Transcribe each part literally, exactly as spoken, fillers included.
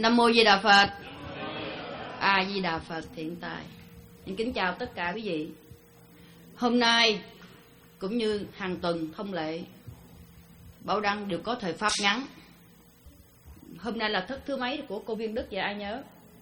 Nam mô Di Đà Phật. A Di Đà Phật thiện tài. Kính chào tất cả quý vị. Hôm nay cũng như hàng tuần thông lệ, Bảo Đăng đều có thời pháp ngắn. Hôm nay là thức thứ mấy của cô Viên Đức vậy ai nhớ?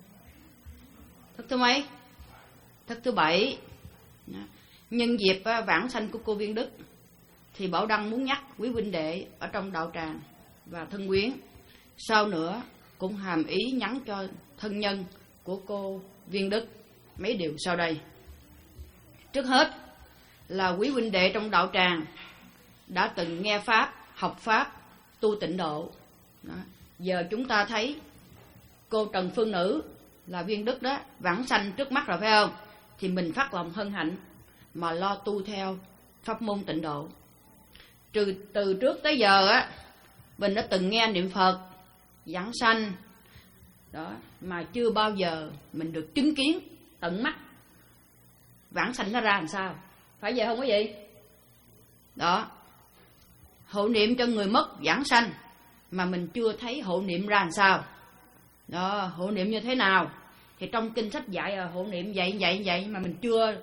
Thức thứ mấy? Thức thứ bảy. Nhân dịp vãng sanh của cô Viên Đức thì Bảo Đăng muốn nhắc quý huynh đệ ở trong đạo tràng và thân quyến, sau nữa cũng hàm ý nhắn cho thân nhân của cô Viên Đức mấy điều sau đây. Trước hết là quý huynh đệ trong đạo tràng đã từng nghe pháp, học pháp, tu tịnh độ. Đó. Giờ chúng ta thấy cô Trần Phương Nữ là Viên Đức đó vãng sanh trước mắt rồi phải không? Thì mình phát lòng hân hạnh mà lo tu theo pháp môn tịnh độ. Trừ từ trước tới giờ á, mình đã từng nghe niệm Phật, giảng sanh đó, mà chưa bao giờ mình được chứng kiến tận mắt vãng sanh nó ra làm sao. Phải vậy không quý vị? Đó. Hộ niệm cho người mất vãng sanh mà mình chưa thấy hộ niệm ra làm sao. Đó, hộ niệm như thế nào? Thì trong kinh sách dạy là hộ niệm vậy vậy vậy mà mình chưa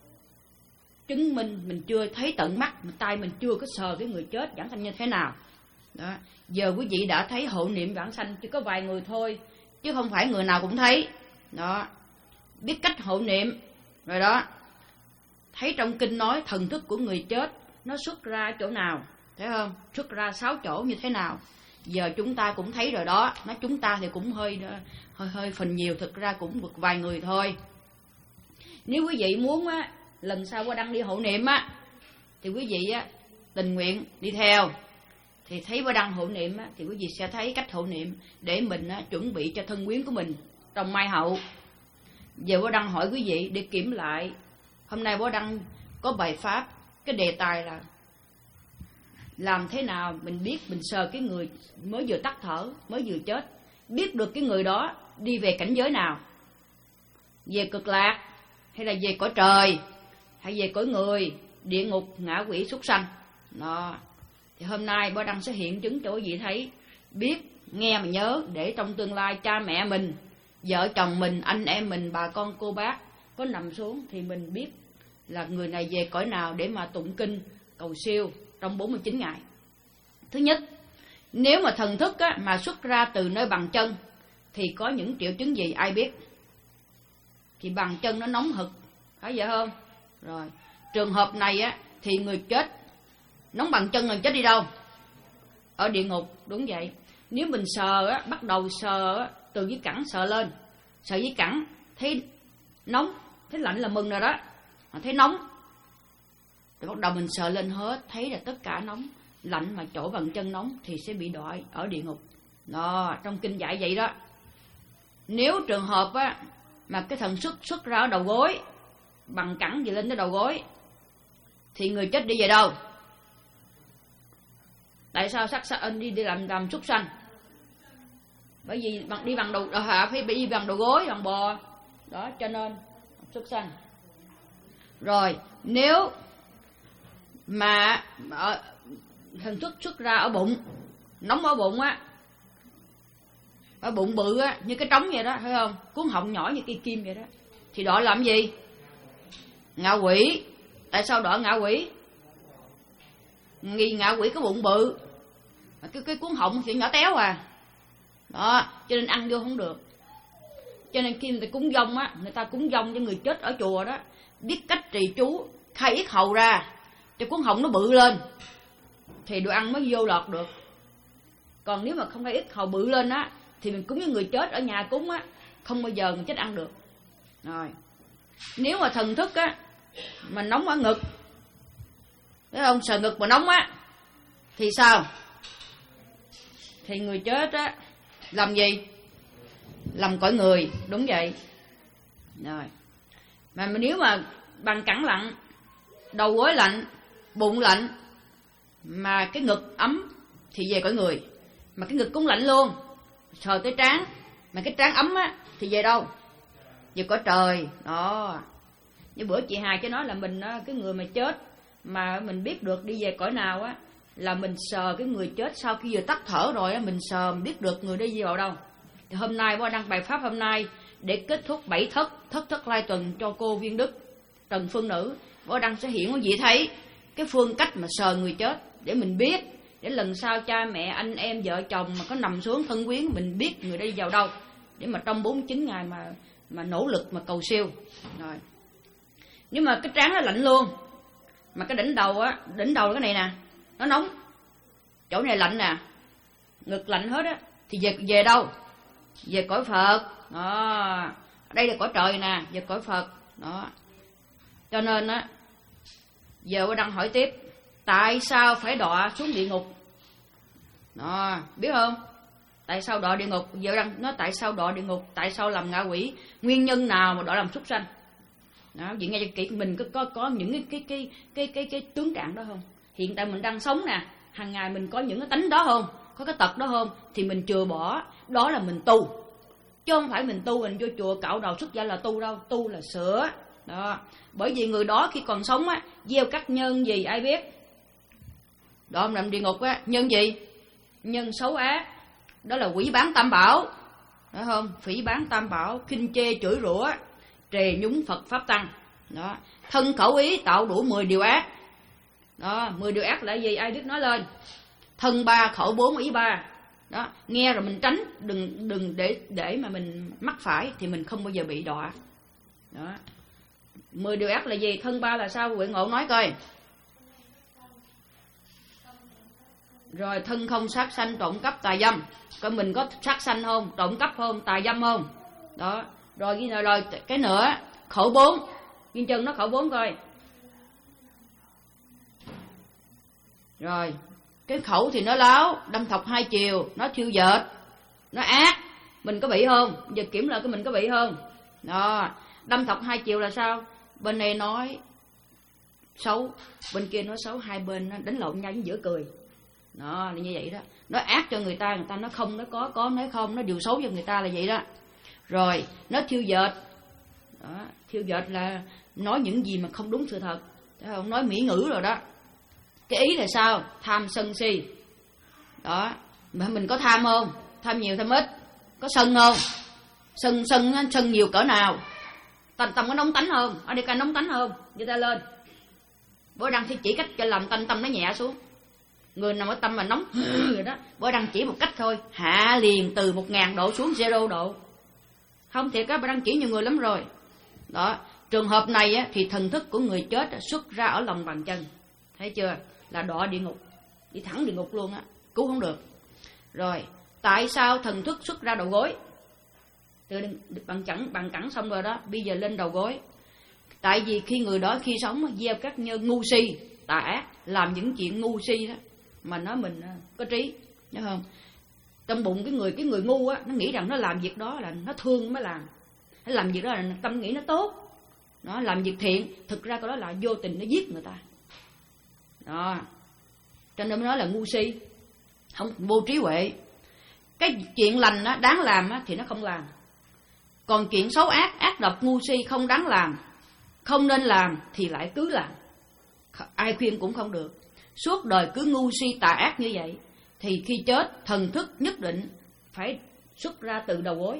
chứng minh, mình chưa thấy tận mắt, mà tay mình chưa có sờ cái người chết vãng sanh như thế nào. Đó. Giờ quý vị đã thấy hộ niệm vãng sanh chỉ có vài người thôi, chứ không phải người nào cũng thấy. Đó. Biết cách hộ niệm rồi đó. Thấy trong kinh nói thần thức của người chết nó xuất ra chỗ nào, thấy không? Xuất ra sáu chỗ như thế nào. Giờ chúng ta cũng thấy rồi đó. Nói chúng ta thì cũng hơi hơi hơi phần nhiều, thực ra cũng được vài người thôi. Nếu quý vị muốn á, lần sau qua Đăng đi hộ niệm á, thì quý vị á tình nguyện đi theo. Thì thấy qua Đăng hộ niệm á, thì quý vị sẽ thấy cách hộ niệm để mình á, chuẩn bị cho thân quyến của mình trong mai hậu. Giờ qua Đăng hỏi quý vị để kiểm lại. Hôm nay Bố Đăng có bài pháp, cái đề tài là làm thế nào mình biết, mình sờ cái người mới vừa tắt thở, mới vừa chết, biết được cái người đó đi về cảnh giới nào, về cực lạc hay là về cõi trời, hay về cõi người, địa ngục, ngạ quỷ, súc sanh. Đó. Thì hôm nay Bố Đăng sẽ hiện chứng cho quý vị thấy, biết, nghe mà nhớ, để trong tương lai cha mẹ mình, vợ chồng mình, anh em mình, bà con cô bác có nằm xuống thì mình biết là người này về cõi nào để mà tụng kinh cầu siêu trong bốn mươi chín ngày. Thứ nhất, nếu mà thần thức á, mà xuất ra từ nơi bàn chân thì có những triệu chứng gì ai biết? Thì bàn chân nó nóng hực, phải vậy không? Rồi, trường hợp này á thì người chết nóng bàn chân là chết đi đâu? Ở địa ngục, đúng vậy. Nếu mình sờ á, bắt đầu sờ á, từ dưới cẳng sờ lên, sờ dưới cẳng thấy nóng, thấy lạnh là mừng rồi đó. Mà thấy nóng thì bắt đầu mình sờ lên hết, thấy là tất cả nóng, lạnh mà chỗ bàn chân nóng thì sẽ bị đọa ở địa ngục. Đó, trong kinh dạy vậy đó. Nếu trường hợp á mà cái thần xuất xuất ra ở đầu gối, bằng cẳng gì lên tới đầu gối, thì người chết đi về đâu? Tại sao sắc sắc đi đi làm làm súc sanh? Bởi vì bằng đi bằng đầu à, phải đi bằng đầu gối, bằng bò. Đó, cho nên súc sanh. Rồi, nếu mà ở, thần thức xuất ra ở bụng, nóng ở bụng á, ở bụng bự á, như cái trống vậy đó, thấy không? Cuốn họng nhỏ như cây kim vậy đó. Thì đọa làm gì? Ngạ quỷ. Tại sao đọa ngạ quỷ? Nghi ngạ quỷ có bụng bự, cái cái cuốn họng thì nhỏ téo à. Đó, cho nên ăn vô không được. Cho nên khi người ta cúng dông á, người ta cúng dông cho người chết ở chùa đó, biết cách trì chú, khai yết hầu ra cho cuốn họng nó bự lên thì đồ ăn mới vô lọt được. Còn nếu mà không khai yết hầu bự lên á thì mình cúng với người chết ở nhà cúng á, không bao giờ người chết ăn được. Rồi, nếu mà thần thức á mà nóng ở ngực, thấy không, sờ ngực mà nóng á thì sao? Thì người chết á làm gì? Làm cõi người, đúng vậy. Rồi, mà nếu mà bằng cẳng lạnh, đầu gối lạnh, bụng lạnh, mà cái ngực ấm thì về cõi người. Mà cái ngực cũng lạnh luôn, sờ tới trán, mà cái trán ấm á thì về đâu? Về cõi trời. Đó. Như bữa chị Hà chứ nói là mình cái người mà chết mà mình biết được đi về cõi nào á, là mình sờ cái người chết sau khi vừa tắt thở rồi á, mình sờ mình biết được người đi vào đâu. Thì hôm nay bố đăng bài pháp hôm nay để kết thúc bảy thất thất thất lai tuần cho cô Viên Đức Trần Phương Nữ. Bố đăng sẽ hiện quý vị thấy cái phương cách mà sờ người chết để mình biết, để lần sau cha mẹ anh em vợ chồng mà có nằm xuống thân quyến mình biết người đi vào đâu, để mà trong bốn mươi chín ngày mà mà nỗ lực mà cầu siêu. Rồi. Nhưng mà cái trán nó lạnh luôn, mà cái đỉnh đầu á, đỉnh đầu cái này nè, nó nóng, chỗ này lạnh nè, ngực lạnh hết á, thì về về đâu? Về cõi Phật. Đó. Đây là cõi trời nè, về cõi Phật. Đó. Cho nên á, giờ tôi đang hỏi tiếp, tại sao phải đọa xuống địa ngục? Đó, biết không? Tại sao đọa địa ngục? Giờ đang nói tại sao đọa địa ngục, tại sao làm ngạ quỷ, nguyên nhân nào mà đọa làm súc sanh? Đó, vậy nghe cho kỹ, mình có có có những cái cái cái cái cái cái tướng trạng đó không? Hiện tại mình đang sống nè, hàng ngày mình có những cái tánh đó không? Có cái tật đó không? Thì mình chừa bỏ, đó là mình tu. Chứ không phải mình tu mình vô chùa cạo đầu xuất gia là tu đâu, tu là sửa. Đó, bởi vì người đó khi còn sống á, gieo các nhân gì ai biết? Đó, ông làm địa ngục á, nhân gì? Nhân xấu ác. Đó là quỷ bán tam bảo. Đó không? Phỉ bán tam bảo, khinh chê chửi rủa, trề nhúng Phật pháp tăng. Đó, thân khẩu ý tạo đủ mười điều ác. Đó, mười điều ác là gì? Ai biết nói lên. Thân ba, khẩu bốn, ý ba. Đó, nghe rồi mình tránh, đừng đừng để để mà mình mắc phải thì mình không bao giờ bị đọa. Đó. Mười điều ác là gì? Thân ba là sao? Huệ Ngộ nói coi. Rồi thân không sát sanh, trộm cắp, tà dâm. Coi mình có sát sanh không? Trộm cắp không? Tà dâm không? Đó. Rồi ghi rồi cái nữa, khẩu bốn. Ghi chân nó khẩu bốn coi. Rồi, cái khẩu thì nó láo, đâm thọc hai chiều, nó thiêu dệt, nó ác. Mình có bị không? Giờ kiểm lại cái mình có bị không? Đó, đâm thọc hai chiều là sao? Bên này nói xấu, bên kia nói xấu, hai bên nó đánh lộn nhau giữa cười. Đó, là như vậy đó. Nó ác cho người ta, người ta nó không, nó có, có nói không, nó điều xấu cho người ta là vậy đó. Rồi, nó thiêu dệt. Đó, thiêu dệt là nói những gì mà không đúng sự thật. Thấy không? Nói mỹ ngữ rồi đó. Cái ý là sao? Tham sân si. Đó, mà mình có tham không? Tham nhiều tham ít. Có sân không? Sân sân sân nhiều cỡ nào? Tâm tâm có nóng tánh không? Ở đây ca nóng tánh không? Đưa ta lên. Bố đang sẽ chỉ cách cho làm tâm tâm nó nhẹ xuống. Người nào ở tâm mà nóng rồi đó, bố đang chỉ một cách thôi, hạ liền từ một ngàn độ xuống zero độ. Không thiệt á, bố đang chỉ nhiều người lắm rồi. Đó, trường hợp này á, thì thần thức của người chết xuất ra ở lòng bàn chân. Thấy chưa? Là đọa địa ngục, đi thẳng địa ngục luôn á, cứu không được. Rồi, tại sao thần thức xuất ra đầu gối? Từ bằng cẳng bằng cẳng xong rồi đó, bây giờ lên đầu gối. Tại vì khi người đó khi sống gieo các nhân ngu si, tà ác, làm những chuyện ngu si đó, mà nói mình có trí, nhớ không? Trong bụng cái người cái người ngu á, nó nghĩ rằng nó làm việc đó là nó thương mới làm, nó làm việc đó là tâm nghĩ nó tốt, nó làm việc thiện, thực ra cái đó là vô tình nó giết người ta. Đó, cho nên mới nói là ngu si, không vô trí huệ. Cái chuyện lành á, đáng làm á, thì nó không làm. Còn chuyện xấu ác, ác độc, ngu si không đáng làm, không nên làm thì lại cứ làm. Ai khuyên cũng không được. Suốt đời cứ ngu si tà ác như vậy thì khi chết thần thức nhất định phải xuất ra từ đầu gối,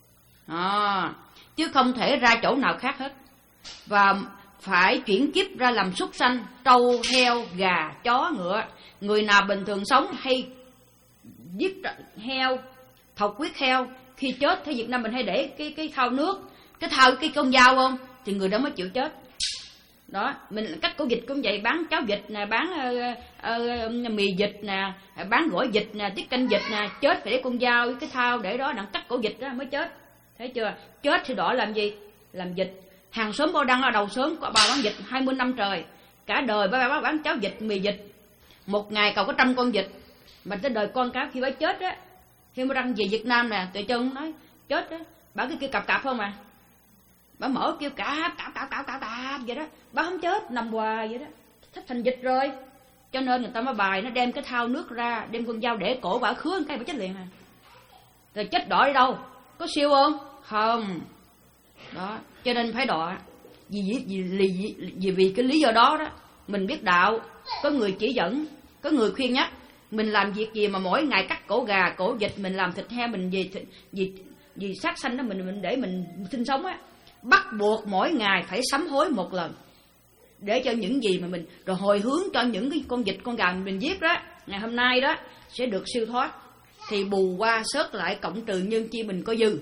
à, chứ không thể ra chỗ nào khác hết. Và phải chuyển kiếp ra làm súc sanh, trâu, heo, gà, chó, ngựa. Người nào bình thường sống hay giết heo, thọc huyết heo, khi chết thế Việt Nam mình hay để cái cái thau nước, cái thau cái con dao không, thì người đó mới chịu chết. Đó, mình cách cổ vịt cũng vậy, bán cháo vịt nè, bán uh, uh, mì vịt nè, bán gỏi vịt nè, tiết canh vịt nè, chết phải để con dao với cái thau để đó đặng cắt cổ vịt đó mới chết. Thấy chưa? Chết thì đỏ làm gì? Làm vịt. Hàng xóm Bao Đăng ở đầu xóm có bà bán vịt hai mươi năm trời, cả đời bà bán, bán cháo vịt, mì vịt, một ngày cầu có trăm con vịt. Mà tới đời con cá khi bà chết á, khi Bao Đăng về Việt Nam nè, tự chân nói chết á, bà cái kia cặp cặp không à, bà mở kêu cạp cạp cạp cạp cạp cạp vậy đó, bà không chết nằm hoài vậy đó, thích thành vịt rồi. Cho nên người ta mới bài nó đem cái thau nước ra, đem con dao để cổ bà khứa cái bà chết liền à. Rồi chết đỏ đi đâu, có siêu không? Không. Đó, cho nên phải đọa. Vì, vì, vì, vì, vì cái lý do đó đó, mình biết đạo, có người chỉ dẫn, có người khuyên nhắc, Mình làm việc gì mà mỗi ngày cắt cổ gà, cổ vịt, mình làm thịt heo, mình vì vì vì sát sanh đó, mình mình để mình sinh sống á, bắt buộc mỗi ngày phải sám hối một lần, để cho những gì mà mình rồi hồi hướng cho những cái con vịt, con gà mình giết đó, ngày hôm nay đó sẽ được siêu thoát. Thì bù qua sớt lại cộng trừ nhân chi mình có dư.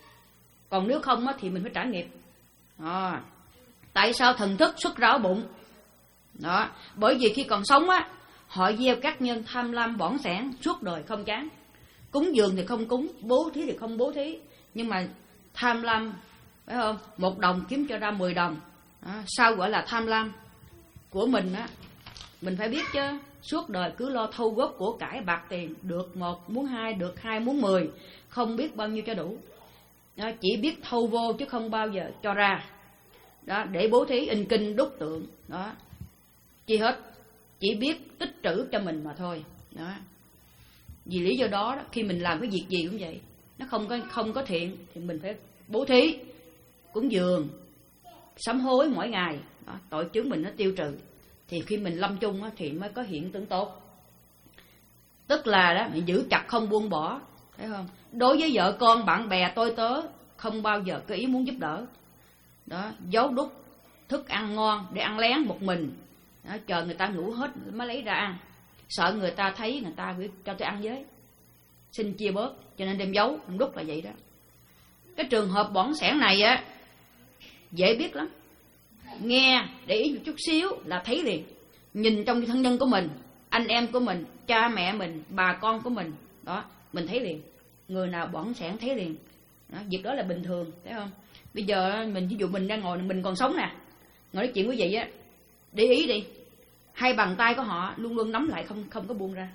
Còn nếu không á, thì mình phải trả nghiệp. À, tại sao thần thức xuất ra ở bụng? Đó, bởi vì khi còn sống á, họ gieo các nhân tham lam bỏng sẻn suốt đời không chán. Cúng dường thì không cúng, bố thí thì không bố thí, nhưng mà tham lam, phải không? Một đồng kiếm cho ra mười đồng. Đó, sao gọi là tham lam của mình á? Mình phải biết chứ. Suốt đời cứ lo thâu góp của cải bạc tiền, được một muốn hai, được hai muốn mười, không biết bao nhiêu cho đủ. Đó, chỉ biết thâu vô chứ không bao giờ cho ra. Đó, để bố thí in kinh đúc tượng. Đó, chi hết, chỉ biết tích trữ cho mình mà thôi. Đó, vì lý do đó, đó khi mình làm cái việc gì cũng vậy, nó không có không có thiện thì mình phải bố thí, cúng dường, sám hối mỗi ngày. Đó, tội chướng mình nó tiêu trừ. Thì khi mình lâm chung á, thì mới có hiện tượng tốt. Tức là đó, mình giữ chặt không buông bỏ, thấy không? Đối với vợ con, bạn bè, tôi tớ, không bao giờ có ý muốn giúp đỡ. Đó, giấu đúc thức ăn ngon để ăn lén một mình. Đó, chờ người ta ngủ hết mới lấy ra ăn. Sợ người ta thấy, người ta phải cho tôi ăn với, xin chia bớt, cho nên đem giấu, đem đúc là vậy đó. Cái trường hợp bỏng sẻn này á, dễ biết lắm. Nghe để ý một chút xíu là thấy liền. Nhìn trong thân nhân của mình, anh em của mình, cha mẹ mình, bà con của mình, đó, mình thấy liền. Người nào bỏng sẻn thấy liền. Đó, việc đó là bình thường, thấy không? Bây giờ mình ví dụ mình đang ngồi, mình còn sống nè, ngồi nói chuyện với vậy á, để ý đi, hai bàn tay của họ luôn luôn nắm lại, không không có buông ra.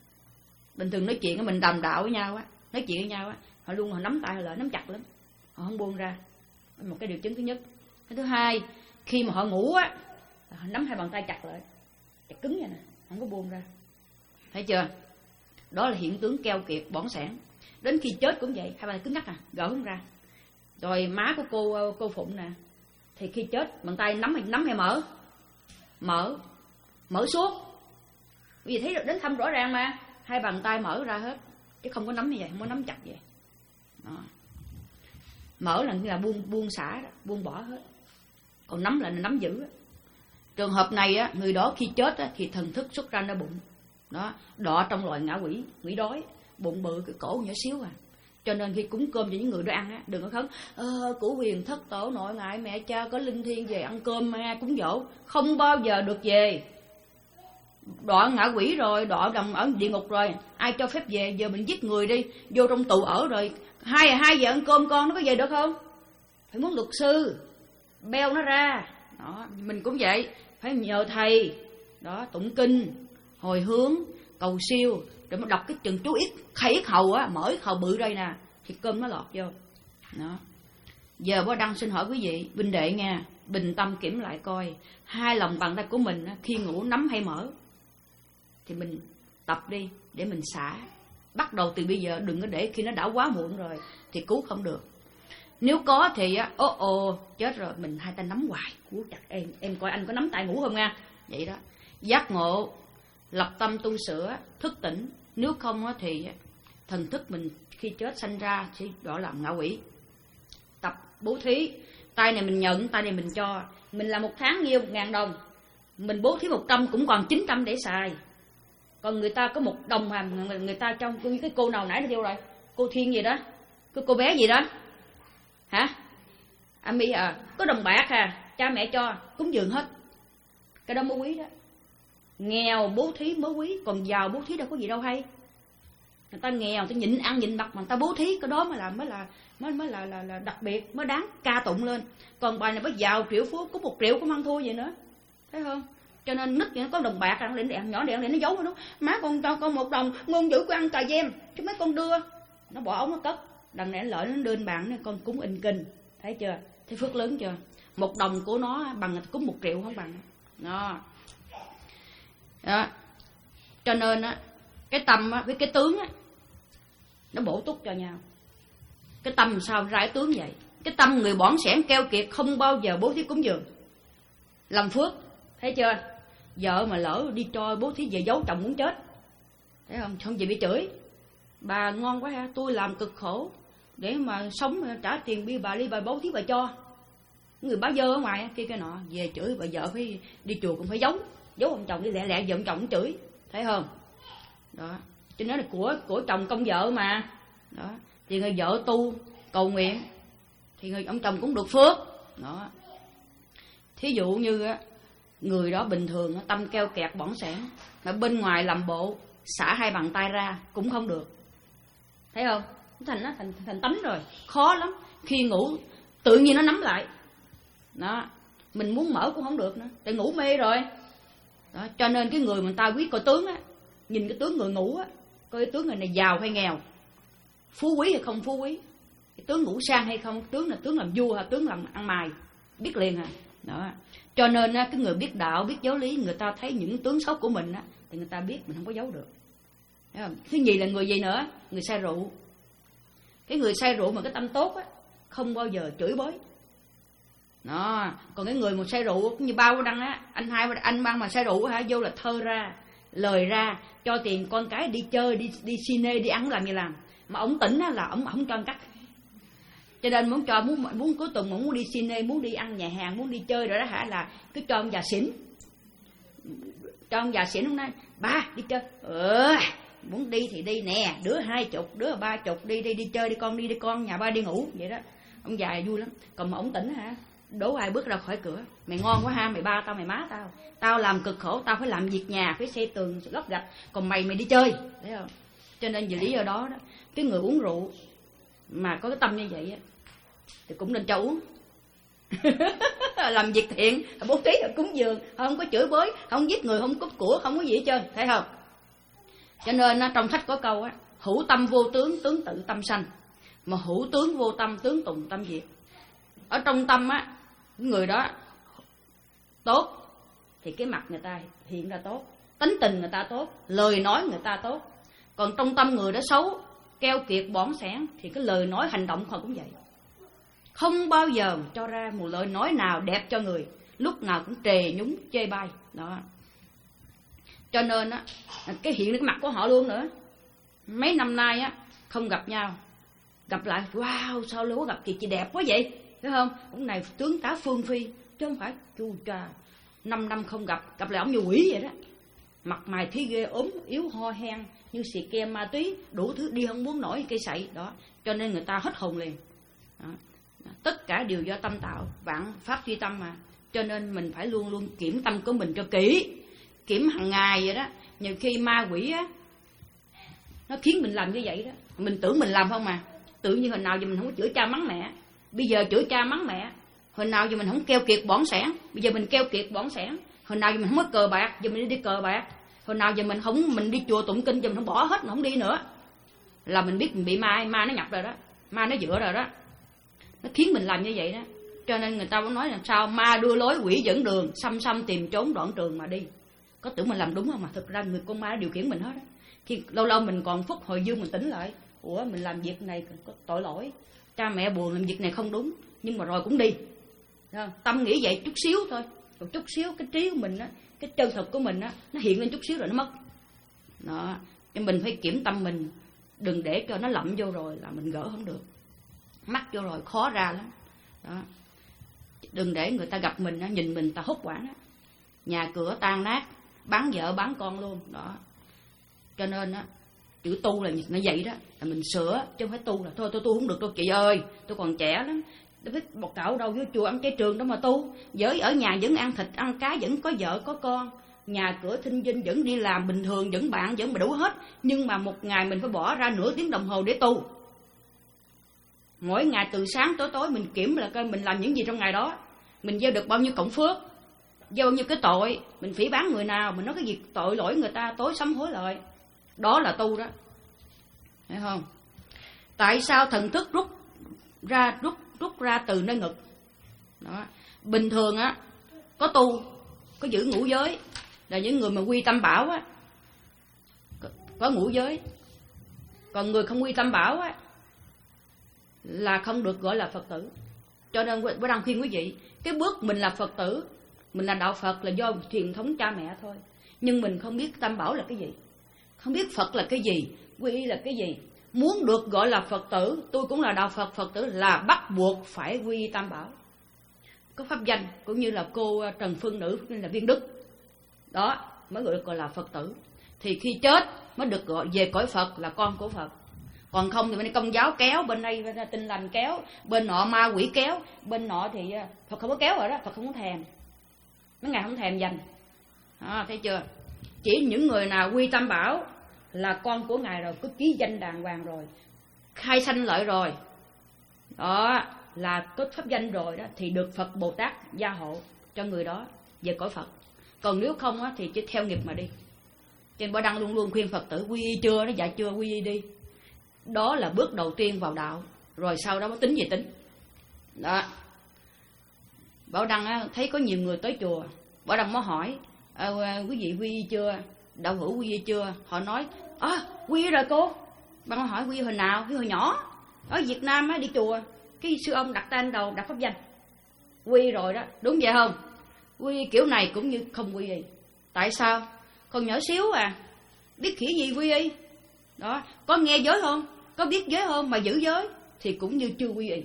Bình thường nói chuyện mình đàm đạo với nhau á, nói chuyện với nhau á, họ luôn họ nắm tay họ lại, nắm chặt lắm, họ không buông ra. Một cái điều chứng thứ nhất. Cái thứ hai, khi mà họ ngủ á, họ nắm hai bàn tay chặt lại, chặt cứng vậy nè, không có buông ra. Thấy chưa? Đó là hiện tướng keo kiệt bỏng sẻn. Đến khi chết cũng vậy, hai bàn tay cứng ngắc à, gỡ không ra. Rồi má của cô cô Phụng nè, thì khi chết bàn tay nắm hay nắm hay mở? Mở, mở suốt. Vì thấy đến thăm rõ ràng mà, hai bàn tay mở ra hết, chứ không có nắm như vậy, không có nắm chặt vậy. Đó. Mở là như là buông buông xả đó, buông bỏ hết. Còn nắm là nắm giữ. Trường hợp này á, người đó khi chết á, thì thần thức xuất ra nơi bụng. Đó, đọ trong loài ngã quỷ, quỷ đói, bụng bự, cái cổ nhỏ xíu à. Cho nên khi cúng cơm cho những người đó ăn á, đừng có khấn ờ, cửu huyền thất tổ nội ngoại mẹ cha có linh thiêng về ăn cơm ma cúng dỗ, không bao giờ được về. Đọa ngã quỷ rồi, đọa đồng ở địa ngục rồi, ai cho phép về? Giờ mình giết người đi, vô trong tù ở rồi, hai hai giờ ăn cơm con nó có về được không? Phải muốn luật sư beo nó ra. Đó, mình cũng vậy, phải nhờ thầy đó, tụng kinh, hồi hướng, cầu siêu, rồi mới đọc cái chừng chú ít khai ít hầu á, mở ít hầu bự đây nè, thì cơm nó lọt vô. Đó. Giờ bố Đăng xin hỏi quý vị huynh đệ nha, bình tâm kiểm lại coi, hai lòng bàn tay của mình á, khi ngủ nắm hay mở, thì mình tập đi để mình xả. Bắt đầu từ bây giờ, đừng có để khi nó đã quá muộn rồi thì cứu không được. Nếu có thì á, ô ồ chết rồi, mình hai tay nắm hoài, cứu chặt em, em coi anh có nắm tay ngủ không nha. Vậy đó, giác ngộ, lập tâm tu sửa, thức tỉnh. Nếu không á, thì thần thức mình khi chết sanh ra thì đó là ngạ quỷ. Tập bố thí, tay này mình nhận, tay này mình cho. Mình làm một tháng nhiêu, một ngàn đồng, mình bố thí một trăm cũng còn chín trăm để xài. Còn người ta có một đồng mà người ta trong cái cô nào nãy nó vô rồi, cô Thiên gì đó, cái cô bé gì đó, hả? À Mi à, có đồng bạc à, cha mẹ cho, cúng dường hết. Cái đó mới quý đó. Nghèo bố thí mới quý, còn giàu bố thí đâu có gì đâu hay. Người ta nghèo, người ta nhịn ăn nhịn mặc mà người ta bố thí, cái đó mới là mới là mới mới là là, là đặc biệt, mới đáng ca tụng lên. Còn bài này mới giàu triệu phú, có một triệu cũng không thua vậy nữa, thấy không? Cho nên nít nó có đồng bạc ra, nó nhỏ điện để nó giấu nó. Má con cho con một đồng, ngôn giữ của ăn cà gem, chứ mấy con đưa, nó bỏ ống nó cất. Đằng này lợi nó đưa bàn, nó con cúng in kinh, thấy chưa? Thấy phước lớn chưa? Một đồng của nó bằng cúng một triệu không bằng. Đó. Đó. Cho nên á, cái tâm á, với cái tướng á, nó bổ túc cho nhau. Cái tâm sao ra cái tướng vậy? Cái tâm người bỏng sẻn keo kiệt không bao giờ bố thí cúng dường, làm phước, thấy chưa? Vợ mà lỡ đi cho bố thí về giấu chồng muốn chết, thấy không? Không gì bị chửi. Bà ngon quá ha, tôi làm cực khổ để mà sống, trả tiền bia bà đi, bà bố thí bà cho. Người bá dơ ở ngoài kia cái nọ, về chửi bà vợ phải đi chùa cũng phải giấu, giấu ông chồng đi lẹ lẹ, giờ ông chồng cũng chửi, thấy không? Đó, cho nên là của của chồng công vợ mà. Đó, thì người vợ tu cầu nguyện thì người ông chồng cũng được phước. Đó. Thí dụ như á, người đó bình thường tâm keo kẹt bỏng sẻn, mà bên ngoài làm bộ xả hai bàn tay ra cũng không được, thấy không? Thành nó thành thành tánh rồi, khó lắm. Khi ngủ tự nhiên nó nắm lại. Đó, mình muốn mở cũng không được nữa, tại ngủ mê rồi. Đó, cho nên cái người mà ta quý coi tướng á, nhìn cái tướng người ngủ á, coi cái tướng người này giàu hay nghèo, phú quý hay không phú quý, cái tướng ngủ sang hay không, tướng là tướng làm vua hay tướng làm ăn mày, biết liền à. Đó, cho nên á, cái người biết đạo, biết giáo lý, người ta thấy những tướng xấu của mình á, thì người ta biết mình không có giấu được. Thấy không? Thứ nhì là người gì nữa? Người say rượu. Cái người say rượu mà cái tâm tốt á, không bao giờ chửi bới. Đó, còn cái người mà say rượu như bao đăng á, anh hai anh băng mà say rượu hả, vô là thơ ra, lời ra, cho tiền con cái đi chơi, đi đi cine, đi ăn làm gì làm. Mà ông tỉnh á là ông không cho ăn cắt. Cho nên muốn cho muốn muốn cuối tuần muốn đi cine, muốn đi ăn nhà hàng, muốn đi chơi rồi đó hả, là cứ cho ông già xỉn. Cho ông già xỉn ông nói, ba đi chơi. Ừ, muốn đi thì đi nè, đứa hai chục, đứa ba chục, đi đi đi chơi đi con, đi đi con, nhà ba đi ngủ vậy đó. Ông già vui lắm. Còn mà ông tỉnh hả, đố ai bước ra khỏi cửa, mày ngon quá ha, mày ba tao, mày má tao, tao làm cực khổ, tao phải làm việc nhà, phải xây tường lót gạch, còn mày mày đi chơi, thấy không? Cho nên vì lý do đó, đó cái người uống rượu mà có cái tâm như vậy á, thì cũng nên cho uống. Làm việc thiện, bố thí, cúng dường, không có chửi bới, không giết người, không cướp của, không có gì hết trơn, thấy không? Cho nên trong sách có câu á, hữu tâm vô tướng, tướng tự tâm sanh, mà hữu tướng vô tâm, tướng tùng tâm diệt. Ở trong tâm á, người đó tốt thì cái mặt người ta hiện ra tốt, tính tình người ta tốt, lời nói người ta tốt. Còn trong tâm người đó xấu, keo kiệt bỏng sẻn, thì cái lời nói hành động họ cũng vậy. Không bao giờ cho ra một lời nói nào đẹp cho người, lúc nào cũng trề nhúng chê bai. Đó. Cho nên á, cái hiện cái mặt của họ luôn nữa. Mấy năm nay á không gặp nhau, gặp lại, wow, sao lúa gặp chị chị đẹp quá vậy, thấy không? Ông này tướng tá phương phi, chứ không phải chu trà. Năm năm không gặp, gặp lại ông như quỷ vậy đó. Mặt mày thấy ghê, ốm yếu ho hen, như xì ke ma túy, đủ thứ, đi không muốn nổi cây sậy đó. Cho nên người ta hết hồn liền. Đó. Tất cả đều do tâm tạo, vạn pháp duy tâm mà. Cho nên mình phải luôn luôn kiểm tâm của mình cho kỹ, kiểm hàng ngày vậy đó. Nhiều khi ma quỷ á, nó khiến mình làm như vậy đó. Mình tưởng mình làm không mà. Tự nhiên hồi nào giờ mình không có chửi cha mắng mẹ, bây giờ chửi cha mắng mẹ. Hồi nào giờ mình không keo kiệt bỏng sẻn, bây giờ mình keo kiệt bỏng sẻn. Hồi nào giờ mình không có cờ bạc, giờ mình đi, đi cờ bạc. Hồi nào giờ mình không mình đi chùa tụng kinh, giờ mình không bỏ hết, mình không đi nữa. Là mình biết mình bị ma, ma nó nhập rồi đó, ma nó dựa rồi đó. Nó khiến mình làm như vậy đó. Cho nên người ta cũng nói là sao ma đưa lối, quỷ dẫn đường, xăm xăm tìm trốn đoạn trường mà đi. Có tưởng mình làm đúng không mà thực ra người con ma điều khiển mình hết đó. Khi lâu lâu mình còn phút hồi dương mình tỉnh lại, ủa mình làm việc này có tội lỗi, cha mẹ buồn, làm việc này không đúng, nhưng mà rồi cũng đi. Không? Tâm nghĩ vậy chút xíu thôi, còn chút xíu cái trí của mình á, cái chân thực của mình á, nó hiện lên chút xíu rồi nó mất. Đó, cho mình phải kiểm tâm mình, đừng để cho nó lậm vô rồi là mình gỡ không được. Mắc vô rồi khó ra lắm. Đó. Đừng để người ta gặp mình, nhìn mình ta hốt hoảng, nhà cửa tan nát, bán vợ bán con luôn. Đó. Cho nên á, chữ tu là nó vậy đó, là mình sửa chứ không phải tu là thôi tôi tu không được đâu chị ơi, tôi còn trẻ lắm. Tôi biết bột cạo đâu vô chùa ăn chay trường đâu mà tu. Với ở nhà vẫn ăn thịt ăn cá, vẫn có vợ có con, nhà cửa thinh vinh, vẫn đi làm bình thường, vẫn bạn vẫn đủ hết. Nhưng mà một ngày mình phải bỏ ra nửa tiếng đồng hồ để tu. Mỗi ngày từ sáng tới tối mình kiểm là coi mình làm những gì trong ngày đó, mình gieo được bao nhiêu cộng phước, gieo bao nhiêu cái tội, mình phỉ báng người nào, mình nói cái gì tội lỗi người ta, tối sám hối lại. Đó là tu đó. Thấy không? Tại sao thần thức rút ra rút rút ra từ nơi ngực? Đó. Bình thường á, có tu, có giữ ngũ giới, là những người mà quy tâm bảo á, có, có ngũ giới. Còn người không quy tâm bảo á, là không được gọi là Phật tử. Cho nên tôi đang khuyên quý vị, cái bước mình là Phật tử, mình là đạo Phật là do truyền thống cha mẹ thôi. Nhưng mình không biết tam bảo là cái gì. không biết Phật là cái gì, quy y là cái gì. Muốn được gọi là Phật tử, tôi cũng là đạo Phật, Phật tử là bắt buộc phải quy y Tam Bảo, có pháp danh, cũng như là cô Trần Phương Nữ nên là Viên Đức, đó mới gọi được gọi là Phật tử. Thì khi chết mới được gọi về cõi Phật, là con của Phật. Còn không thì bên đây Công giáo kéo, bên đây bên đây Tin Lành kéo, bên nọ ma quỷ kéo, bên nọ thì Phật không có kéo rồi đó, Phật không có thèm, mấy ngày không thèm dành. À, thấy chưa? Chỉ những người nào quy Tam Bảo là con của Ngài rồi, có ký danh đàng hoàng rồi, khai sanh lợi rồi, đó là có pháp danh rồi đó, thì được Phật Bồ Tát gia hộ cho người đó về cõi Phật. Còn nếu không á, thì chỉ theo nghiệp mà đi. Trên Bảo Đăng luôn luôn khuyên Phật tử quy y chưa, nó dạ chưa, quy y đi. Đó là bước đầu tiên vào đạo, rồi sau đó mới tính gì tính. Đó. Bảo Đăng á, thấy có nhiều người tới chùa, Bảo Đăng mới hỏi, à, quý vị quy y chưa, đạo hữu quy y chưa? Họ nói, à, quy y rồi cô. Bạn hỏi quy y hồi nào? Quy y hồi nhỏ ở Việt Nam á, đi chùa, cái sư ông đặt tên đầu, đặt pháp danh, quy y rồi đó. Đúng vậy không? Quy y kiểu này cũng như không quy y. Tại sao? Còn nhỏ xíu à, biết khỉ gì quy y. Đó, có nghe giới không, có biết giới không mà giữ giới thì cũng như chưa quy y.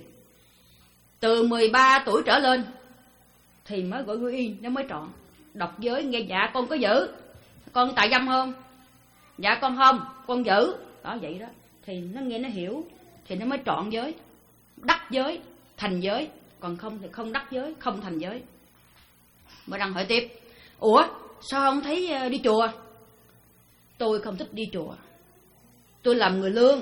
Từ mười ba tuổi trở lên thì mới gọi quy y, nó mới trọn. Đọc giới nghe dạ con có giữ, con tại dâm không? Dạ con không, con giữ. Đó vậy đó, thì nó nghe nó hiểu, thì nó mới trọn giới, đắc giới, thành giới. Còn không thì không đắc giới, không thành giới. Mới đăng hỏi tiếp, ủa sao không thấy đi chùa? Tôi không thích đi chùa, tôi làm người lương.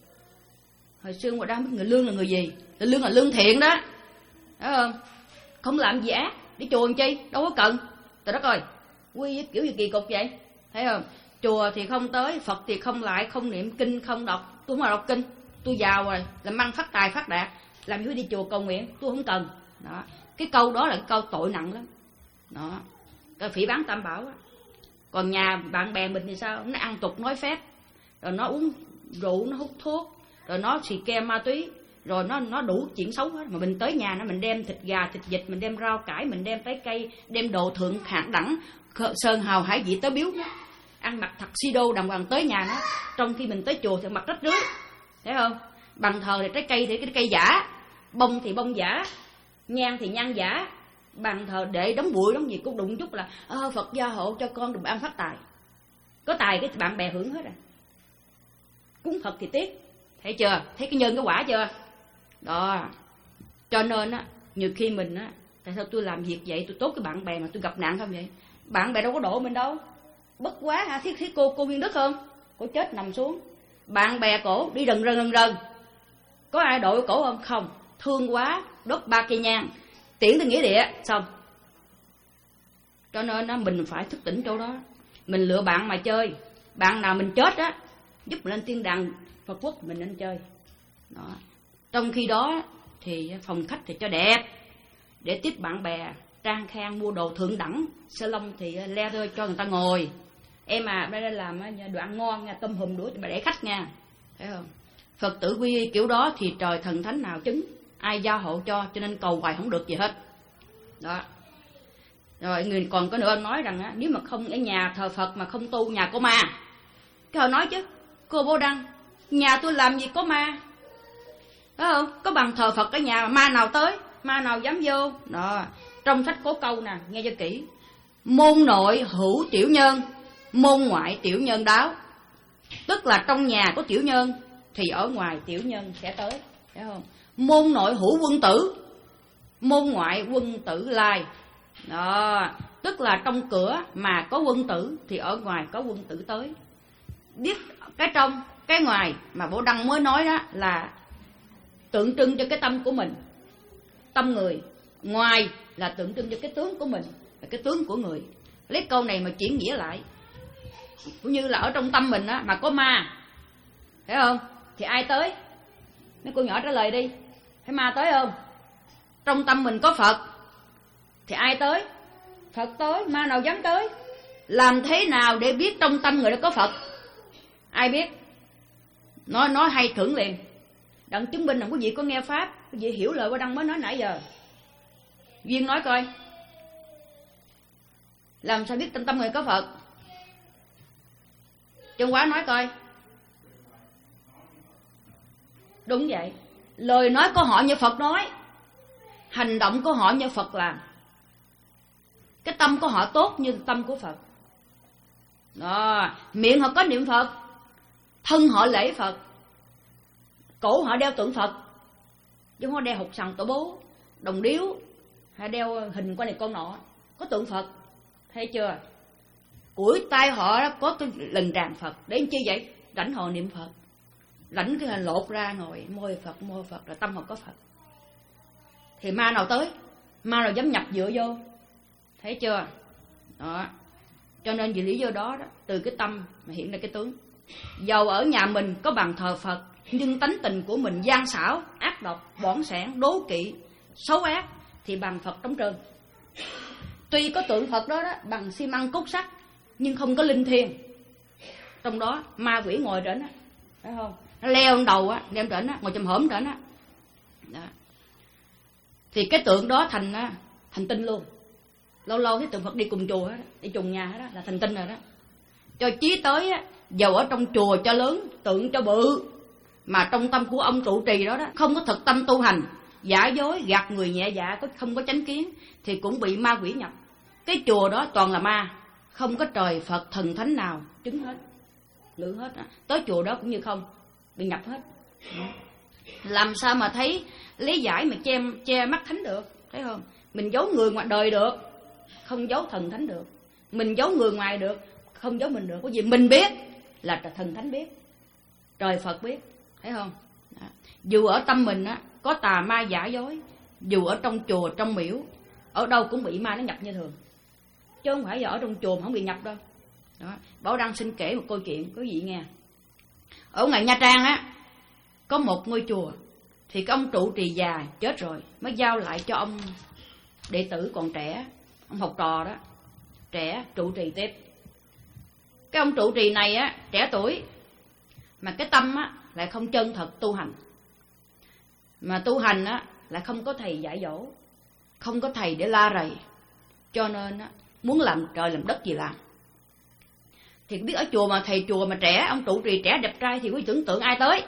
Hồi xưa mà đang biết người lương là người gì? Người lương là lương thiện đó, phải không? Không làm gì ác, đi chùa làm chi, đâu có cần. Trời đất ơi, quy kiểu gì kỳ cục vậy, thấy không? Chùa thì không tới, Phật thì không lại, không niệm kinh, không đọc. Tôi không mà đọc kinh, tôi giàu rồi, làm ăn phát tài phát đạt, làm gì đi chùa cầu nguyện, tôi không cần. Đó, cái câu đó là cái câu tội nặng lắm. Đó, cái phỉ báng Tam Bảo á. Còn nhà bạn bè mình thì sao? Nó ăn tục nói phép, rồi nó uống rượu, nó hút thuốc, rồi nó xì ke ma túy, rồi nó nó đủ chuyện xấu hết. Mà mình tới nhà nó, mình đem thịt gà, thịt vịt, mình đem rau cải, mình đem trái cây, đem đồ thượng hạng đẳng, sơn hào hải vị tới biếu nó. Ăn mặc tuxedo đàng hoàng tới nhà nó, trong khi mình tới chùa thì mặc rách rưới, thấy không? Bàn thờ thì trái cây thì cái cây giả, bông thì bông giả, nhang thì nhang giả. Bàn thờ để đóng bụi đóng gì cũng đụng chút là ờ, Phật gia hộ cho con được ăn phát tài. Có tài cái bạn bè hưởng hết à. Cúng Phật thì tiếc, thấy chưa? Thấy cái nhân cái quả chưa? Đó, cho nên á, nhiều khi mình á, tại sao tôi làm việc vậy, tôi tốt cái bạn bè mà tôi gặp nạn không vậy? Bạn bè đâu có độ mình đâu. Bất quá hả, thiết thiết cô cô Viên Đức không? Cô chết nằm xuống, bạn bè cổ đi rần rần rần rần, có ai đội cổ không? Không. Thương quá, đốt ba cây nhang, tiễn tới nghĩa địa, xong. Cho nên á, mình phải thức tỉnh chỗ đó. Mình lựa bạn mà chơi, bạn nào mình chết á, giúp mình lên thiên đàng Phật quốc mình nên chơi. Đó. Trong khi đó thì phòng khách thì cho đẹp, để tiếp bạn bè, trang khang mua đồ thượng đẳng, salon thì le rơi cho người ta ngồi. Em à, đây làm đồ ăn ngon nha, tôm hùm đuổi bà để khách nha, thấy không? Phật tử quy y kiểu đó thì trời thần thánh nào chứng, ai gia hộ cho, cho nên cầu hoài không được gì hết. Đó. Rồi người còn có nữa nói rằng á, nếu mà không ở nhà thờ Phật mà không tu, nhà có ma. Cái họ nói chứ, cô Bố Đăng, nhà tôi làm gì có ma, phải không? Có bằng thờ Phật ở nhà mà ma nào tới, ma nào dám vô. Đó. Trong sách có câu nè, nghe cho kỹ. Môn nội hữu tiểu nhân, môn ngoại tiểu nhân đáo. Tức là trong nhà có tiểu nhân thì ở ngoài tiểu nhân sẽ tới, phải không? Môn nội hữu quân tử, môn ngoại quân tử lai. Đó, tức là trong cửa mà có quân tử thì ở ngoài có quân tử tới. Biết cái trong, cái ngoài mà Bố Đăng mới nói đó là tượng trưng cho cái tâm của mình, tâm người. Ngoài là tượng trưng cho cái tướng của mình, là cái tướng của người. Lấy câu này mà chuyển nghĩa lại, cũng như là ở trong tâm mình á, mà có ma, thấy không? Thì ai tới? Mấy cô nhỏ trả lời đi, thấy ma tới không? Trong tâm mình có Phật thì ai tới? Phật tới, ma nào dám tới? Làm thế nào để biết trong tâm người đó có Phật? Ai biết? Nói nói hay thưởng liền. Đặng chứng minh là quý vị có nghe pháp, quý vị hiểu lời Bố Đăng mới nói nãy giờ. Duyên nói coi, làm sao biết trong tâm người có Phật? Trương Quá nói coi. Đúng vậy. Lời nói của họ như Phật nói, hành động của họ như Phật làm. Cái tâm của họ tốt như tâm của Phật. Đó, miệng họ có niệm Phật, thân họ lễ Phật, cổ họ đeo tượng Phật, chứ không có đeo hột sằn tổ bố, đồng điếu, hay đeo hình con này con nọ, có tượng Phật. Thấy chưa? Củi tay họ đó có cái lần tràng Phật. Để làm chi vậy? Rảnh họ niệm Phật, rảnh cái hình lột ra ngồi môi Phật môi Phật là tâm họ có Phật. Thì ma nào tới? Ma nào dám nhập dựa vô? Thấy chưa? Đó. Cho nên vì lý do đó, đó từ cái tâm mà hiện ra cái tướng. Dầu ở nhà mình có bàn thờ Phật, nhưng tánh tình của mình gian xảo, ác độc, bỏng sẻn, đố kỵ, xấu ác, thì bằng Phật trống trơn. Tuy có tượng Phật đó, đó bằng xi măng cốt sắt, nhưng không có linh thiêng. Trong đó ma quỷ ngồi trển á, phải không? Nó leo lên đầu á, đem trển á, ngồi chùm hổm trển á. Đó. Thì cái tượng đó thành á, thành tinh luôn. Lâu lâu thấy tượng Phật đi cùng chùa hết, đi trùng nhà hết đó, là thành tinh rồi đó. Cho chí tới á, dầu ở trong chùa cho lớn, tượng cho bự, mà trong tâm của ông trụ trì đó đó không có thực tâm tu hành, giả dối, gạt người nhẹ dạ, không có chánh kiến, thì cũng bị ma quỷ nhập. Cái chùa đó toàn là ma, không có trời Phật thần thánh nào chứng hết, lự hết á. Tới chùa đó cũng như không, bị nhập hết. Làm sao mà thấy lý giải mà che, che mắt thánh được, thấy không? Mình giấu người ngoài đời được, không giấu thần thánh được. Mình giấu người ngoài được, không giấu mình được. Có gì mình biết là thần thánh biết, trời Phật biết, thấy không? Đó. Dù ở tâm mình á có tà ma giả dối, dù ở trong chùa trong miễu, ở đâu cũng bị ma nó nhập như thường, chứ không phải giờ ở trong chùa mà không bị nhập đâu. Đó. Bảo Đăng xin kể một câu chuyện quý vị nghe. Ở ngoài Nha Trang á có một ngôi chùa, thì cái ông trụ trì già chết rồi mới giao lại cho ông đệ tử còn trẻ, ông học trò đó trẻ trụ trì tiếp. Cái ông trụ trì này á trẻ tuổi mà cái tâm á lại không chân thật tu hành, mà tu hành á lại không có thầy dạy dỗ, không có thầy để la rầy, cho nên á muốn làm trời làm đất gì làm. Thì biết ở chùa mà thầy chùa mà trẻ, ông trụ trì trẻ đẹp trai, thì quý tưởng tượng ai tới?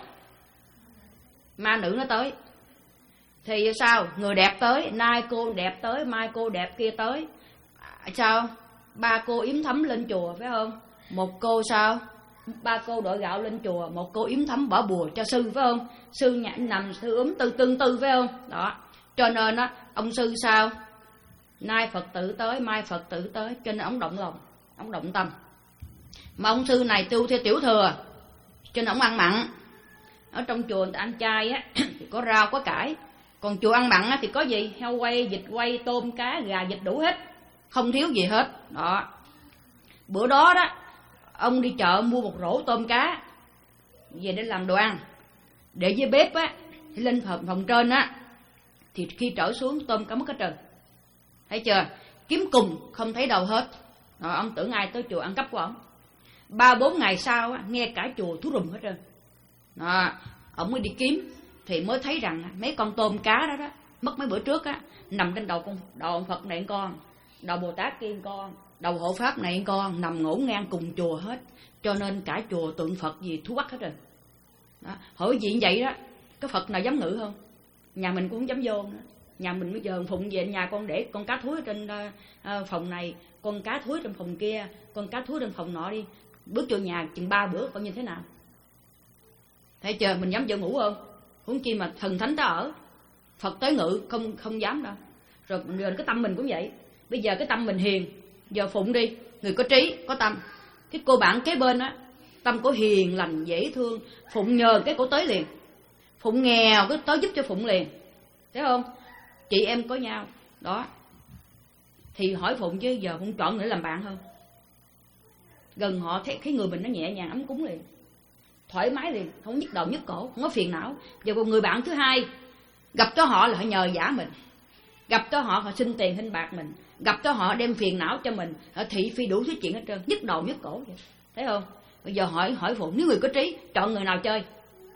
Ma nữ nó tới. Thì sao? Người đẹp tới, nay cô đẹp tới, mai cô đẹp kia tới. À, sao? Ba cô yếm thấm lên chùa, phải không? Một cô sao? Ba cô đội gạo lên chùa, một cô yếm thấm bỏ bùa cho sư, phải không? Sư nhảy nằm sư ốm tư tương tư, phải không? Đó. Cho nên á, ông sư sao? Nay Phật tử tới, mai Phật tử tới, cho nên ông động lòng, ông động tâm. Mà ông sư này tu theo tiểu thừa, cho nên ông ăn mặn. Ở trong chùa người ta ăn chay á thì có rau có cải, còn chùa ăn mặn á thì có gì? Heo quay, vịt quay, tôm cá, gà vịt đủ hết, không thiếu gì hết. Đó. Bữa đó đó ông đi chợ mua một rổ tôm cá về để làm đồ ăn, để dưới bếp á, lên phòng, phòng trên á, thì khi trở xuống tôm cá mất hết trơn. Thấy chưa? Kiếm cùng không thấy đâu hết. Rồi ông tưởng ai tới chùa ăn cắp của ông. Ba bốn ngày sau á, nghe cả chùa thú rùm hết trơn. Đó, ông mới đi kiếm thì mới thấy rằng mấy con tôm cá đó đó mất mấy bữa trước á, nằm trên đầu con đầu ông Phật này con, đầu Bồ Tát kia con, đầu hộ pháp này con, nằm ngổn ngang cùng chùa hết. Cho nên cả chùa tượng Phật gì thú bắt hết rồi. Đó, hỏi gì vậy đó, cái Phật nào dám ngự không? Nhà mình cũng không dám vô nữa. Nhà mình bây giờ phụng về nhà con để con cá thúi trên uh, phòng này, con cá thúi trong phòng kia, con cá thúi trong phòng nọ đi. Bước vô nhà chừng ba bữa coi như thế nào. Thấy chưa? Mình dám vô ngủ không? Huống chi mà thần thánh ta ở, Phật tới ngự không không dám đâu. Rồi, rồi cái tâm mình cũng vậy. Bây giờ cái tâm mình hiền, giờ phụng đi, người có trí, có tâm. Cái cô bạn kế bên á, tâm cổ hiền lành dễ thương, phụng nhờ cái cổ tới liền. Phụng nghèo cái tới giúp cho phụng liền. Thấy không? Chị em có nhau đó thì hỏi phụng, chứ giờ phụng chọn người làm bạn không? Gần họ thấy cái người mình nó nhẹ nhàng ấm cúng liền, thoải mái liền, không nhức đầu nhức cổ, không có phiền não. Giờ một người bạn thứ hai gặp cho họ là họ nhờ giả mình, gặp cho họ họ xin tiền xin bạc mình, gặp cho họ đem phiền não cho mình, họ thị phi đủ thứ chuyện hết trơn, nhức đầu nhức cổ vậy. Thấy không? Bây giờ hỏi hỏi phụng, nếu người có trí chọn người nào chơi?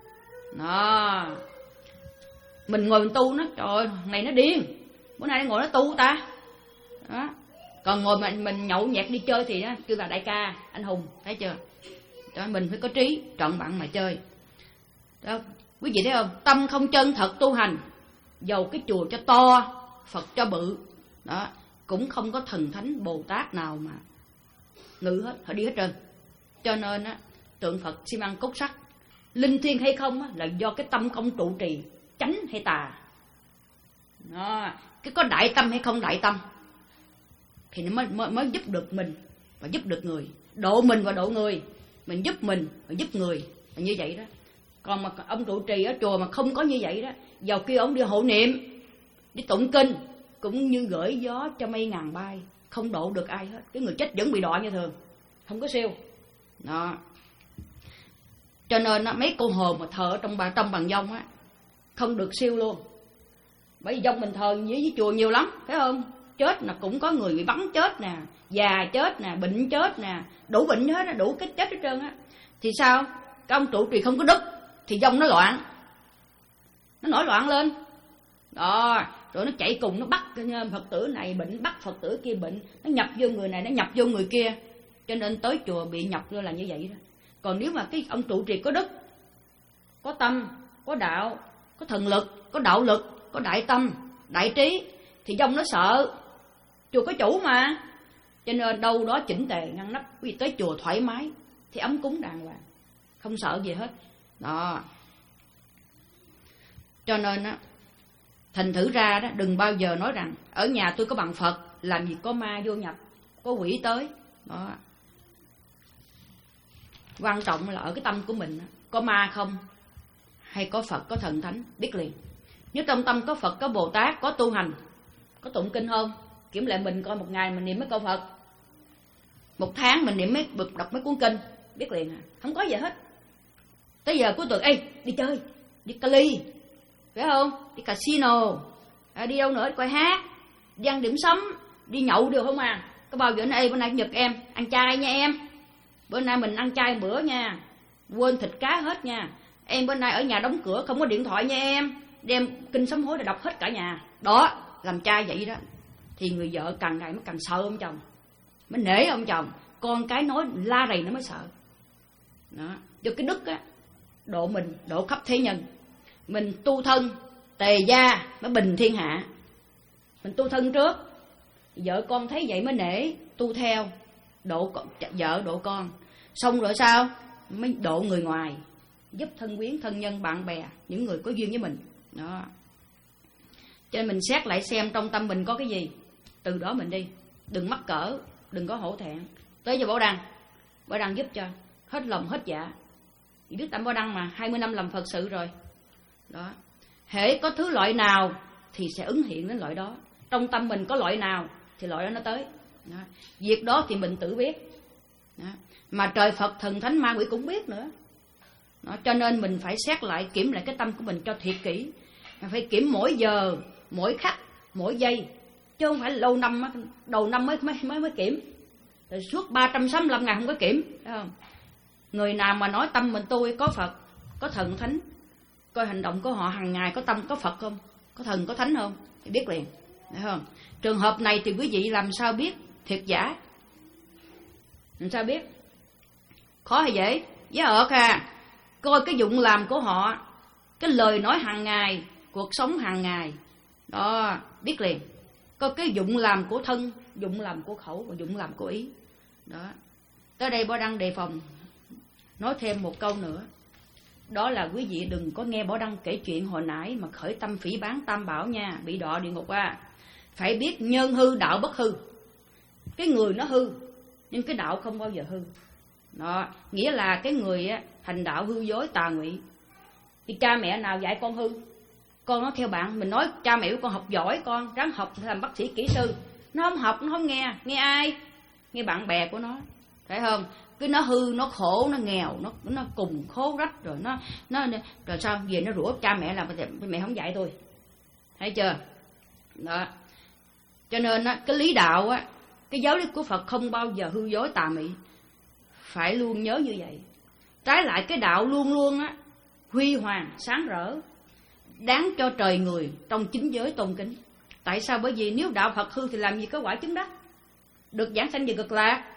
Đó, mình ngồi mình tu nó, trời ơi, này nó điên, bữa nay nó ngồi nó tu ta. Đó. Còn ngồi mình mình nhậu nhẹt đi chơi thì đó kêu là đại ca, anh hùng, thấy chưa? Đó, mình phải có trí trọn vẹn mà chơi. Đó, quý vị thấy không? Tâm không chân thật tu hành, dầu cái chùa cho to, Phật cho bự, đó cũng không có thần thánh Bồ Tát nào mà ngự hết, họ đi hết trơn. Cho nên á, tượng Phật xi măng cốt sắt, linh thiêng hay không á, là do cái tâm không trụ trì, chánh hay tà. Đó, cái có đại tâm hay không đại tâm thì nó mới, mới, mới giúp được mình và giúp được người, độ mình và độ người, mình giúp mình và giúp người, là như vậy đó. Còn mà ông trụ trì ở chùa mà không có như vậy đó, dầu kia ông đi hộ niệm, đi tụng kinh, cũng như gửi gió cho mây ngàn bay, không độ được ai hết. Cái người chết vẫn bị đọa như thường, không có siêu. Đó. Cho nên đó, mấy cô hồn mà thờ ở trong bà trong bằng dông á, không được siêu luôn. Bởi vì dông mình thờ với, với chùa nhiều lắm, phải không? Chết là cũng có người bị bắn chết nè, già chết nè, bệnh chết nè, đủ bệnh hết, đủ cái chết hết trơn á. Thì sao? Cái ông trụ trì không có đức thì dông nó loạn, nó nổi loạn lên. Đó, rồi nó chạy cùng, nó bắt Phật tử này bệnh, bắt Phật tử kia bệnh, nó nhập vô người này, nó nhập vô người kia. Cho nên tới chùa bị nhập vô là như vậy đó. Còn nếu mà cái ông trụ trì có đức, có tâm, có đạo, có thần lực, có đạo lực, có đại tâm, đại trí, thì dông nó sợ. Chùa có chủ mà, cho nên đâu đó chỉnh tề ngăn nắp. Vì tới chùa thoải mái thì ấm cúng đàng hoàng, không sợ gì hết. Đó. Cho nên á, thành thử ra đó, đừng bao giờ nói rằng ở nhà tôi có bằng Phật, làm gì có ma vô nhập, có quỷ tới. Đó. Quan trọng là ở cái tâm của mình, có ma không, hay có Phật, có thần thánh, biết liền. Nếu trong tâm có Phật, có Bồ Tát, có tu hành, có tụng kinh không? Kiểm lại mình coi, một ngày mình niệm mấy câu Phật, một tháng mình niệm mấy đọc mấy cuốn kinh, biết liền à. Không có gì hết. Tới giờ cuối tuần, ê, đi chơi, đi Cali, phải không? Đi casino, à, đi đâu nữa, đi coi hát, đi ăn điểm sắm, đi nhậu được không à? Có bao giờ nói, ê, bữa nay Nhật em, ăn chay nha em. Bữa nay mình ăn chay bữa nha, quên thịt cá hết nha. Em bữa nay ở nhà đóng cửa, không có điện thoại nha em. Đem kinh sám hối để đọc hết cả nhà. Đó, làm trai vậy đó. Thì người vợ càng ngày mới càng sợ ông chồng, mới nể ông chồng. Con cái nói la rầy nó mới sợ. Đó, cho cái đức á, độ mình, độ khắp thế nhân. Mình tu thân, tề gia mới bình thiên hạ. Mình tu thân trước, vợ con thấy vậy mới nể, tu theo, độ vợ độ con. Xong rồi sao? Mới độ người ngoài, giúp thân quyến, thân nhân, bạn bè, những người có duyên với mình. Đó. Cho nên mình xét lại xem trong tâm mình có cái gì, từ đó mình đi. Đừng mắc cỡ, đừng có hổ thẹn. Tới giờ Bảo Đăng, Bảo Đăng giúp cho, hết lòng hết dạ. Vì biết tâm Bảo Đăng mà, hai mươi năm làm Phật sự rồi. Đó. Hễ có thứ loại nào thì sẽ ứng hiện đến loại đó. Trong tâm mình có loại nào thì loại đó nó tới. Đó. Việc đó thì mình tự biết. Đó. Mà trời Phật, thần thánh, ma quỷ cũng biết nữa. Đó. Cho nên mình phải xét lại, kiểm lại cái tâm của mình cho thiệt kỹ. Mình phải kiểm mỗi giờ, mỗi khắc, mỗi giây, chứ không phải là lâu năm, đầu năm mới mới mới, mới kiểm. Rồi suốt ba trăm sáu mươi lăm ngày không có kiểm, thấy không? Người nào mà nói tâm mình tôi có Phật, có thần thánh, coi hành động của họ hàng ngày có tâm có Phật không, có thần có thánh không, thì biết liền, thấy không? Trường hợp này thì quý vị làm sao biết thiệt giả? Làm sao biết? Khó hay dễ? Dễ ợt à. Coi cái dụng làm của họ, cái lời nói hàng ngày, cuộc sống hàng ngày, đó, biết liền. Coi cái dụng làm của thân, dụng làm của khẩu và dụng làm của ý. Đó. Tới đây Bảo Đăng đề phòng nói thêm một câu nữa. Đó là quý vị đừng có nghe Bảo Đăng kể chuyện hồi nãy mà khởi tâm phỉ báng tam bảo nha, bị đọa địa ngục à. Phải biết nhân hư đạo bất hư. Cái người nó hư, nhưng cái đạo không bao giờ hư. Đó, nghĩa là cái người á, hành đạo hư dối tà ngụy. Thì cha mẹ nào dạy con hư? Con nó theo bạn, mình nói cha mẹ của con học giỏi, con ráng học làm bác sĩ kỹ sư. Nó không học, nó không nghe. Nghe ai? Nghe bạn bè của nó, phải không? Cái nó hư, nó khổ, nó nghèo, nó nó cùng khố rách rồi nó nó rồi sao về nó rủa cha mẹ làm mẹ không dạy tôi. Thấy chưa? Đó. Cho nên á, cái lý đạo á, cái giáo lý của Phật không bao giờ hư dối tà mị. Phải luôn nhớ như vậy. Trái lại cái đạo luôn luôn á huy hoàng, sáng rỡ, đáng cho trời người trong chính giới tôn kính. Tại sao? Bởi vì nếu đạo Phật hư thì làm gì có quả chứng đắc, được giảng sanh về cực lạc.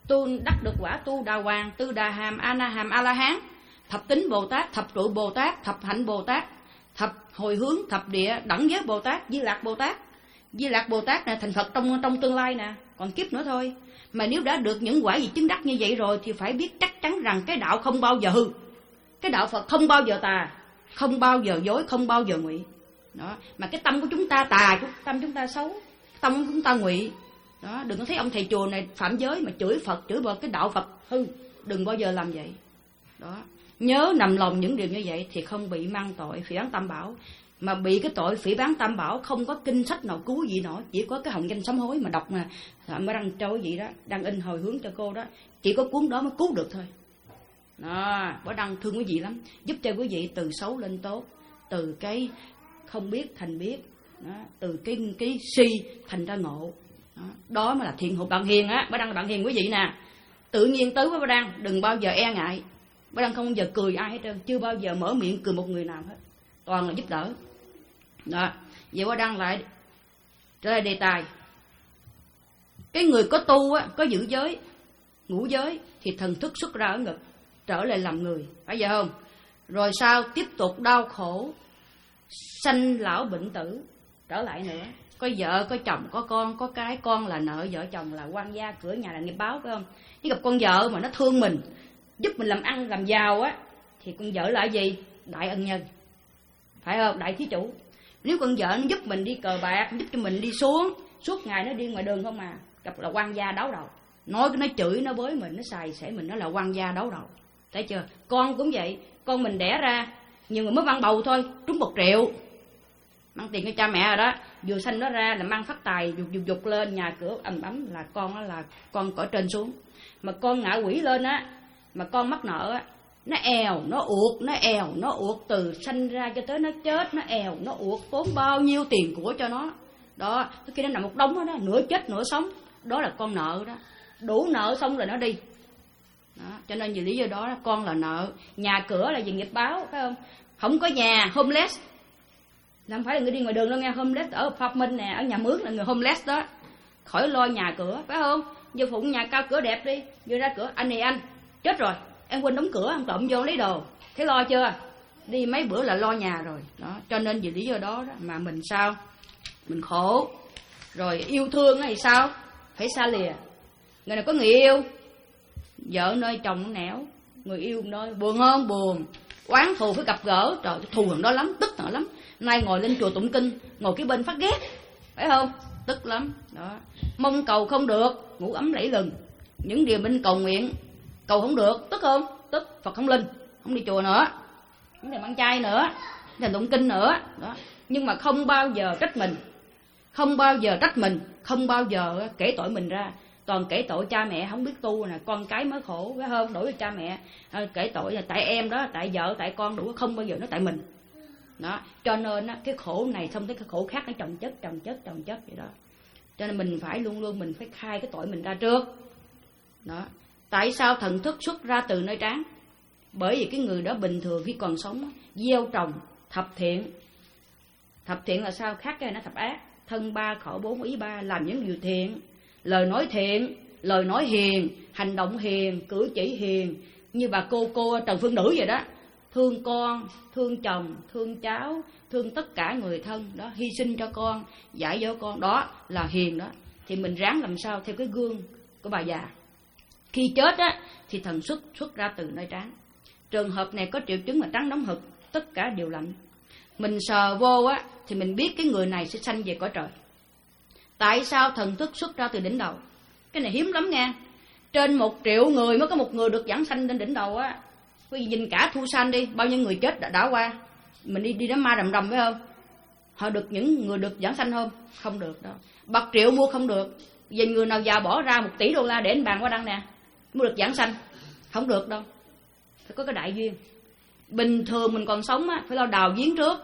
tu đắc được quả tu đà hoàng, tư đà hàm, a na hàm, a la hán, thập tính Bồ Tát, thập trụ Bồ Tát, thập hạnh Bồ Tát, thập hồi hướng, thập địa, đẳng giới Bồ Tát, Di Lạc Bồ Tát. Di Lạc Bồ Tát nè, thành Phật trong trong tương lai nè, còn kiếp nữa thôi. Mà nếu đã được những quả gì chứng đắc như vậy rồi thì phải biết chắc chắn rằng cái đạo không bao giờ hư, cái đạo Phật không bao giờ tà, không bao giờ dối, không bao giờ ngụy. Đó, mà cái tâm của chúng ta tà, tâm chúng ta xấu, tâm của chúng ta ngụy. Đó, đừng có thấy ông thầy chùa này phạm giới mà chửi Phật, chửi vào cái đạo Phật hư, đừng bao giờ làm vậy. Đó, nhớ nằm lòng những điều như vậy thì không bị mang tội phỉ báng Tam Bảo. Mà bị cái tội phỉ báng Tam Bảo không có kinh sách nào cứu gì nổi, chỉ có cái hồng danh sám hối mà đọc mà mới đăng cho quý vị đó, đang in hồi hướng cho cô đó, chỉ có cuốn đó mới cứu được thôi. Đó, Bảo Đăng thương quý vị lắm, giúp cho quý vị từ xấu lên tốt, từ cái không biết thành biết, đó, từ cái cái si thành ra ngộ. Đó, đó mới là thiện hữu bạn hiền á. Bảo Đăng là bạn hiền quý vị nè, tự nhiên tới với Bảo Đăng, đừng bao giờ e ngại. Bảo Đăng không bao giờ cười ai hết trơn, chưa bao giờ mở miệng cười một người nào hết, toàn là giúp đỡ. Đó, vậy Bảo Đăng lại trở lại đề tài. Cái người có tu á, có giữ giới, ngũ giới thì thần thức xuất ra ở ngực, trở lại làm người, phải vậy không? Rồi sau tiếp tục đau khổ, sanh lão bệnh tử, trở lại nữa. Có vợ, có chồng, có con, có cái, con là nợ, vợ chồng là quan gia, cửa nhà là nghiệp báo, phải không? Nếu gặp con vợ mà nó thương mình, giúp mình làm ăn, làm giàu á, thì con vợ là gì? Đại ân nhân, phải không? Đại thí chủ. Nếu con vợ nó giúp mình đi cờ bạc, giúp cho mình đi xuống, suốt ngày nó đi ngoài đường không mà, gặp là quan gia đấu đầu, nói nó chửi, nó bới mình, nó xài xẻ mình, nó là quan gia đấu đầu. Thấy chưa? Con cũng vậy, con mình đẻ ra, nhiều người mới mang bầu thôi, trúng một triệu, mang tiền cho cha mẹ rồi đó, vừa sanh nó ra là mang phát tài, dục dục dục lên, nhà cửa ầm ấm, là con đó là con cõi trên xuống. Mà con ngạ quỷ lên á, mà con mắc nợ á, nó èo, nó uột, nó èo, nó uột từ sanh ra cho tới nó chết, nó èo, nó uột, tốn bao nhiêu tiền của cho nó. Đó, khi nó nằm một đống đó, đó, nửa chết nửa sống, đó là con nợ đó. Đủ nợ xong rồi nó đi. Đó, cho nên vì lý do đó con là nợ. Nhà cửa là vì nghiệp báo, phải không? Không có nhà, homeless. Không phải là người đi ngoài đường đâu nghe, homeless ở Pháp Minh nè, ở nhà mướn là người homeless đó. Khỏi lo nhà cửa, phải không? Giờ phụng nhà cao cửa đẹp đi, vừa ra cửa, anh này anh, chết rồi, em quên đóng cửa, em trộm vô lấy đồ, thế lo chưa? Đi mấy bữa là lo nhà rồi. Đó, cho nên vì lý do đó, đó mà mình sao? Mình khổ. Rồi yêu thương thì sao? Phải xa lìa. Người nào có người yêu, vợ nơi chồng nẻo, người yêu nơi buồn không? Buồn. Oán thù phải gặp gỡ, trời, thù thằng đó lắm, tức thằng đó lắm. Nay ngồi lên chùa tụng kinh, ngồi cái bên phát ghét, phải không? Tức lắm. Đó. Mong cầu không được, ngủ ấm lẫy lừng. Những điều mình cầu nguyện cầu không được, tức không? Tức. Phật không linh, không đi chùa nữa, không thèm ăn chay nữa, không thèm tụng kinh nữa. Đó. Nhưng mà không bao giờ trách mình, không bao giờ trách mình, không bao giờ kể tội mình ra. Toàn kể tội cha mẹ không biết tu nè, con cái mới khổ, phải không? Đổi với cha mẹ à, kể tội là tại em đó, tại vợ, tại con, đủ, không bao giờ nó tại mình. Đó, cho nên á, cái khổ này xong tới cái khổ khác nó chồng chất, chồng chất, chồng chất vậy đó. Cho nên mình phải luôn luôn mình phải khai cái tội mình ra trước. Đó. Tại sao thần thức xuất ra từ nơi trán? Bởi vì cái người đó bình thường khi còn sống gieo trồng thập thiện. Thập thiện là sao? Khác cái này nó thập ác. Thân ba, khẩu bốn, ý ba, làm những điều thiện, lời nói thiện, lời nói hiền, hành động hiền, cử chỉ hiền. Như bà cô cô Trần Phương Nữ vậy đó, thương con, thương chồng, thương cháu, thương tất cả người thân đó, hy sinh cho con, dạy dỗ con, đó là hiền đó. Thì mình ráng làm sao theo cái gương của bà già. Khi chết á thì thần xuất xuất ra từ nơi trán. Trường hợp này có triệu chứng là trán nóng hực, tất cả đều lạnh. Mình sờ vô á thì mình biết cái người này sẽ sanh về cõi trời. Tại sao thần thức xuất ra từ đỉnh đầu? Cái này hiếm lắm nha. Trên một triệu người mới có một người được giảng sanh lên đỉnh đầu á. Quý vị nhìn cả Thu San đi, bao nhiêu người chết đã, đã qua. Mình đi đi đám ma rầm rầm phải không? Họ được những người được giảng sanh không? Không được đâu. Bạc triệu mua không được. Vì người nào giàu bỏ ra một tỷ đô la để anh bàn qua đăng nè, mua được giảng sanh, không được đâu. Phải có cái đại duyên. Bình thường mình còn sống á, phải lo đào giếng trước.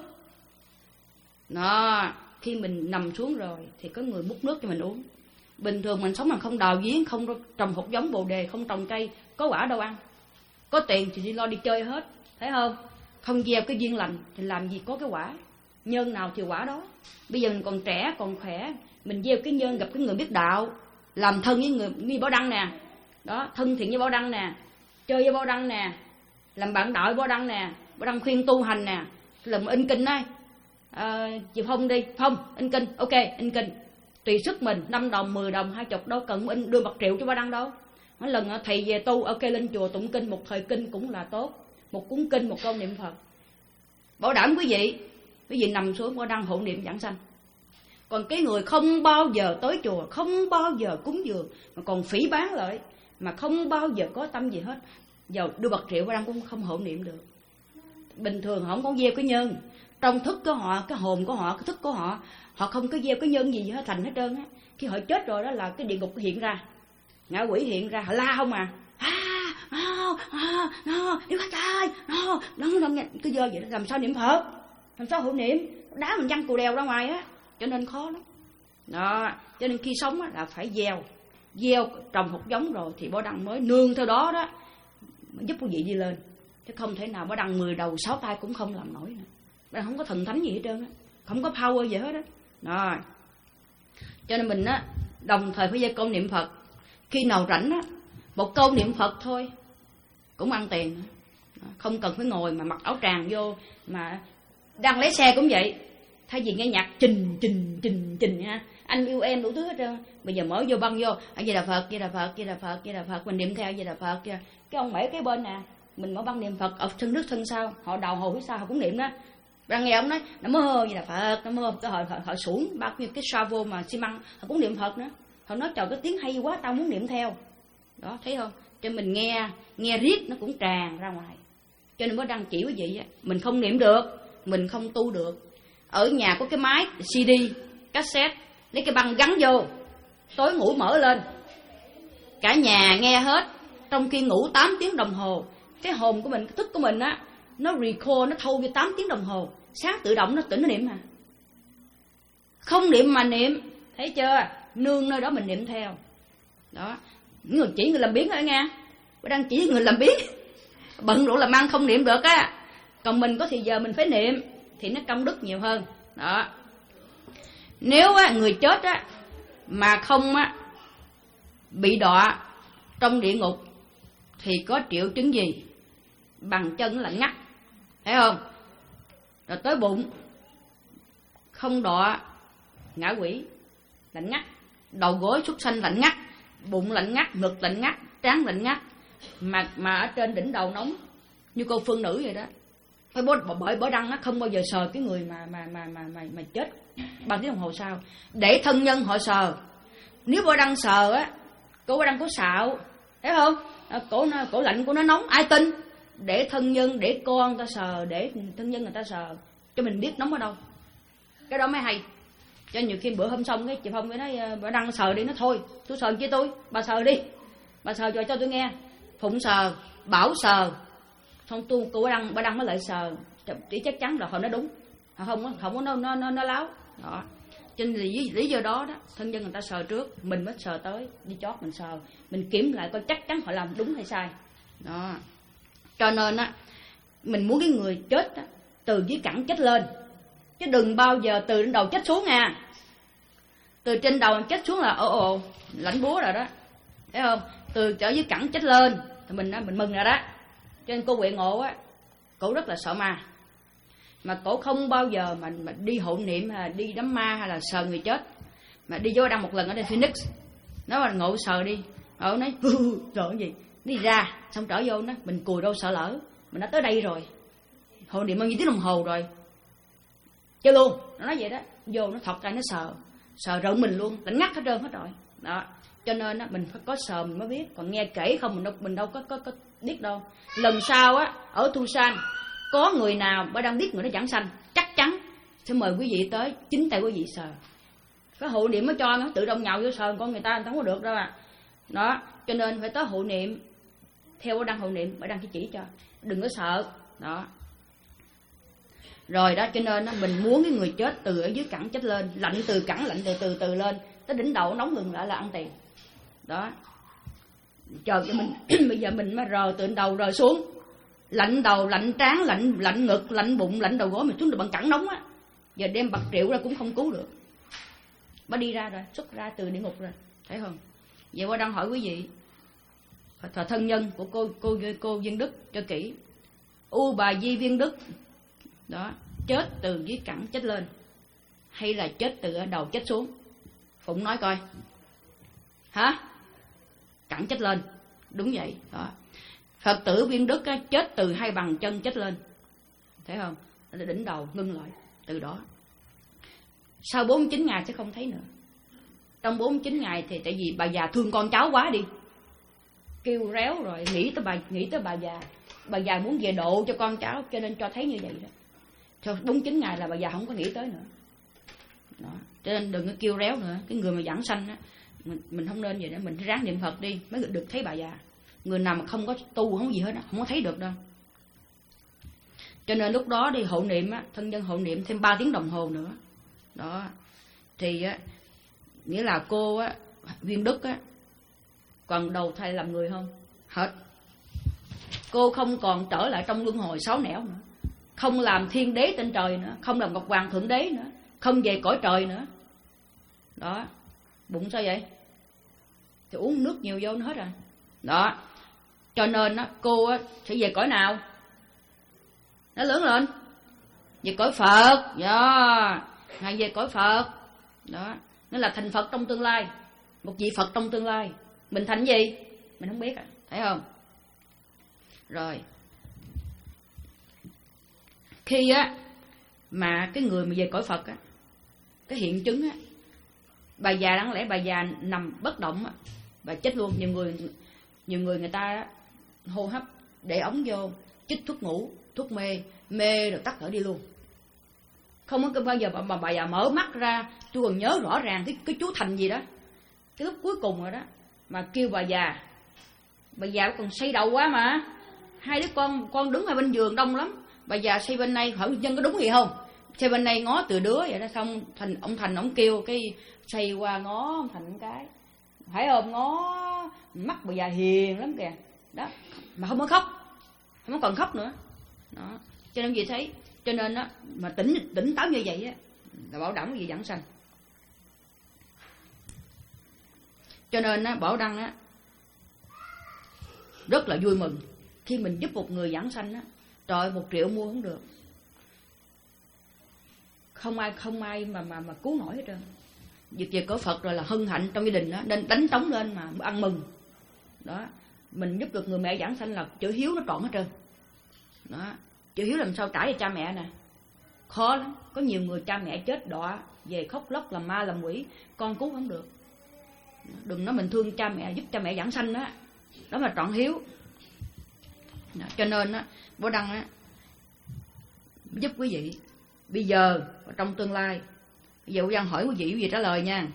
Đó, khi mình nằm xuống rồi thì có người múc nước cho mình uống. Bình thường mình sống mà không đào giếng, không trồng hột giống bồ đề, không trồng cây, có quả đâu ăn. Có tiền thì đi lo đi chơi hết, thấy không? Không gieo cái duyên lành thì làm gì có cái quả. Nhân nào thì quả đó. Bây giờ mình còn trẻ, còn khỏe, mình gieo cái nhân gặp cái người biết đạo, làm thân với người như Bảo Đăng nè. Đó, thân thiện với Bảo Đăng nè, chơi với Bảo Đăng nè, làm bạn đạo với Bảo Đăng nè, Bảo Đăng khuyên tu hành nè, làm in kinh đây. À, chị Phong đi, Phong in kinh, ok in kinh, tùy sức mình, năm đồng, mười đồng, hai chục, đâu cần in đưa bạc triệu cho Bảo Đăng đâu. Mỗi lần thầy về tu, ok lên chùa tụng kinh, một thời kinh cũng là tốt, một cuốn kinh, một câu niệm Phật. Bảo đảm quý vị, quý vị nằm xuống Bảo Đăng hộ niệm giảng sanh. Còn cái người không bao giờ tới chùa, không bao giờ cúng dường, mà còn phỉ báng lại, mà không bao giờ có tâm gì hết, giờ đưa bạc triệu Bảo Đăng cũng không hộ niệm được. Bình thường họ không có gieo cái nhân trong thức của họ, cái hồn của họ, cái thức của họ, họ không có gieo cái nhân gì hết thành hết trơn á. Khi họ chết rồi đó là cái địa ngục hiện ra, ngạ quỷ hiện ra, họ la không à, à no no no yêu các trai no nó nó cứ dơ vậy đó, làm sao niệm Phật, làm sao hộ niệm, đá mình văng cù đèo ra ngoài á, cho nên khó lắm. Đó, cho nên khi sống á là phải gieo, gieo trồng hột giống rồi thì Bảo Đăng mới nương theo đó đó giúp quý vị đi lên, chứ không thể nào Bảo Đăng mười đầu sáu tay cũng không làm nổi nữa. Bảo Đăng không có thần thánh gì hết trơn á, không có power gì hết á. Rồi, cho nên mình á đồng thời phải gieo câu niệm Phật. Khi nào rảnh á, một câu niệm Phật thôi cũng ăn tiền, không cần phải ngồi mà mặc áo tràng vô, mà đang lái xe cũng vậy, thay vì nghe nhạc trình trình trình trình ha, anh yêu em đủ thứ hết trơn, bây giờ mở vô băng vô A Di Đà Phật, Di Đà Phật, Di Đà Phật, Di Đà Phật, mình niệm theo A Di Đà Phật kìa. Cái ông bảy cái bên nè, mình mở băng niệm Phật, ở thân nước thân sau, họ đầu hồ phía sau họ cũng niệm đó. Đang nghe ông nói Nam Mô Di Đà Phật, Nam Mô, cái họ họ, họ xuống bao nhiêu cái savo mà xi măng, họ cũng niệm Phật nữa. Họ nói trời cái tiếng hay quá, tao muốn niệm theo. Đó, thấy không? Cho mình nghe, nghe riết nó cũng tràn ra ngoài. Cho nên mới đăng chỉ quý vị á, mình không niệm được, mình không tu được. Ở nhà có cái máy xê đê, cassette, lấy cái băng gắn vô, tối ngủ mở lên, cả nhà nghe hết, trong khi ngủ tám tiếng đồng hồ. Cái hồn của mình, cái thức của mình á, nó recall, nó thâu vô tám tiếng đồng hồ, sáng tự động nó tỉnh nó niệm hả? Không niệm mà niệm, thấy chưa? Nương nơi đó mình niệm theo. Đó, những người chỉ người làm biến thôi nghe, tôi đang chỉ người làm biến, bận rộn làm ăn không niệm được á. Còn mình có thì giờ mình phải niệm thì nó công đức nhiều hơn. Đó, nếu á, người chết á mà không á bị đọa trong địa ngục thì có triệu chứng gì? Bằng chân là ngắt, thấy không? Rồi tới bụng không đọa ngã quỷ lạnh ngắt, đầu gối súc sanh lạnh ngắt, bụng lạnh ngắt, ngực lạnh ngắt, trán lạnh ngắt, mà mà ở trên đỉnh đầu nóng như cô phương nữ vậy đó. Phải bởi bởi Bảo Đăng nó không bao giờ sờ cái người mà mà mà mà mà, mà chết ba tiếng đồng hồ sau, để thân nhân họ sờ. Nếu Bảo Đăng sờ á, cô Bảo Đăng có xạo, thấy không? Cổ nó cổ lạnh của nó nóng, ai tin? Để thân nhân, để con ta sờ, để thân nhân người ta sờ cho mình biết nóng ở đâu. Cái đó mới hay. Cho nhiều khi bữa hôm xong cái chị Phong mới nói Bảo Đăng sờ đi, nó thôi tôi sờ chứ tôi, bà sờ đi, bà sờ cho cho tôi nghe. Phụng sờ, Bảo sờ, xong tu cô Bảo Đăng, Bảo Đăng mới lại sờ, chỉ chắc chắn là họ nói đúng, họ không không có nó nó nó, nó láo. Đó, cho nên lý, lý do đó đó, thân nhân người ta sờ trước, mình mới sờ tới, đi chót mình sờ, mình kiểm lại coi chắc chắn họ làm đúng hay sai. Đó, cho nên á, mình muốn cái người chết á, từ dưới cẳng chết lên, chứ đừng bao giờ từ trên đầu chết xuống nha. Từ trên đầu chết xuống là ồ ồ lãnh búa rồi đó, thấy không? Từ trở dưới cẳng chết lên thì mình mình mừng rồi đó. Cho nên cô Huệ Ngộ á, cổ rất là sợ ma, mà cổ không bao giờ mà, mà đi hộ niệm hay là đi đám ma hay là sờ người chết. Mà đi vô đăng một lần ở đây Phoenix, nó mà Ngộ sờ đi, Ngộ nói rồi cái gì, đi ra xong trở vô nó, mình cùi đâu sợ lỡ, mình đã tới đây rồi, hộ niệm bao nhiêu tiếng đồng hồ rồi, chơi luôn. Nó nói vậy đó, vô nó thọt ra nó sờ, sờ rợn mình luôn, lạnh ngắt hết trơn hết rồi. Đó, cho nên á, mình phải có sờ mình mới biết, còn nghe kể không mình đâu mình đâu có có, có biết đâu. Lần sau á ở Tucson có người nào mới đang biết người đó giảng sanh, chắc chắn sẽ mời quý vị tới chính tay quý vị sờ. Cái hộ niệm mới cho nó tự động nhào vô sờ con người ta, người ta không có được đâu à. Đó, cho nên phải tới hộ niệm theo Bảo Đăng hộ niệm, Bảo Đăng chỉ chỉ cho, đừng có sợ. Đó, rồi đó, cho nên á, mình muốn cái người chết từ ở dưới cẳng chết lên, lạnh từ cẳng lạnh từ từ từ lên tới đỉnh đầu nóng ngừng lại là ăn tiền. Đó, chờ cho mình bây giờ mình mà rờ từ đầu rờ xuống, lạnh đầu lạnh trán lạnh lạnh ngực lạnh bụng lạnh đầu gối, mình xuống được bằng cẳng nóng á, giờ đem bạc triệu ra cũng không cứu được. Bà đi ra rồi, xuất ra từ địa ngục rồi, thấy không? Vậy Bảo Đăng hỏi quý vị, và thân nhân của cô cô cô Viên Đức cho kỹ. U Bà Di Viên Đức đó chết từ dưới cẳng chết lên hay là chết từ ở đầu chết xuống? Phụng nói coi. Hả? Cẳng chết lên. Đúng vậy đó. Phật tử Viên Đức á, chết từ hai bàn chân chết lên, thấy không? Đỉnh đầu ngưng lại từ đó. Sau bốn mươi chín ngày sẽ không thấy nữa. Trong bốn mươi chín ngày thì tại vì bà già thương con cháu quá đi, kêu réo rồi nghĩ tới bà nghĩ tới bà già. Bà già muốn về độ cho con cháu, cho nên cho thấy như vậy đó. Sau bốn mươi chín ngày là bà già không có nghĩ tới nữa đó. Cho nên đừng có kêu réo nữa. Cái người mà giảng sanh á, mình, mình không nên vậy đó. Mình ráng niệm Phật đi mới được thấy bà già. Người nào mà không có tu không có gì hết á, không có thấy được đâu. Cho nên lúc đó đi hộ niệm á, thân nhân hộ niệm thêm ba tiếng đồng hồ nữa đó. Thì á, nghĩa là cô á, Viên Đức á, còn đầu thai làm người không? Hết. Cô không còn trở lại trong luân hồi sáu nẻo nữa, không làm thiên đế trên trời nữa, không làm ngọc hoàng thượng đế nữa, không về cõi trời nữa đó. Bụng sao vậy? Thì uống nước nhiều vô nó hết rồi đó. Cho nên á, cô á, sẽ về cõi nào? Nó lớn lên về cõi Phật đó. Ngài về cõi Phật đó. Nó là thành Phật trong tương lai, một vị Phật trong tương lai. Mình thành gì? Mình không biết à, thấy không? Rồi khi á mà cái người mà về cõi Phật á, cái hiện chứng á, bà già đáng lẽ bà già nằm bất động á, bà chết luôn. Nhiều người nhiều người người ta á, hô hấp để ống vô, chích thuốc ngủ, thuốc mê, mê rồi tắt thở đi luôn. Không có bao giờ bà, bà già mở mắt ra. Tôi còn nhớ rõ ràng cái, cái chú Thành gì đó, cái lúc cuối cùng rồi đó, mà kêu bà già. Bà già còn say đầu quá mà. Hai đứa con con đứng ở bên giường đông lắm. Bà già say bên này, hỏi dân có đúng gì không? Say bên này ngó từ đứa vậy đó. Xong Thành, ông Thành ông kêu cái say qua ngó ông Thành một cái, phải không? Ngó mắt bà già hiền lắm kìa đó, mà không có khóc, không có còn khóc nữa đó. Cho nên gì thấy, cho nên á mà tỉnh tỉnh táo như vậy á là bảo đảm cái gì giảng sanh. Cho nên á Bảo Đăng á rất là vui mừng khi mình giúp một người giảng sanh á. Trời, một triệu mua không được, không ai không ai mà mà mà cứu nổi hết trơn. Việc về cõi Phật rồi là hân hạnh trong gia đình đó, nên đánh trống lên mà ăn mừng đó. Mình giúp được người mẹ giảng sanh là chữ hiếu nó trọn hết trơn đó. Chữ hiếu làm sao trả cho cha mẹ nè, khó lắm. Có nhiều người cha mẹ chết đọa về khóc lóc làm ma làm quỷ, con cứu không được. Đừng nói mình thương cha mẹ, giúp cha mẹ giảng sanh đó, đó là trọn hiếu đó. Cho nên á Bảo Đăng á giúp quý vị bây giờ và trong tương lai. Bây giờ Bảo Đăng hỏi quý vị, quý vị trả lời nha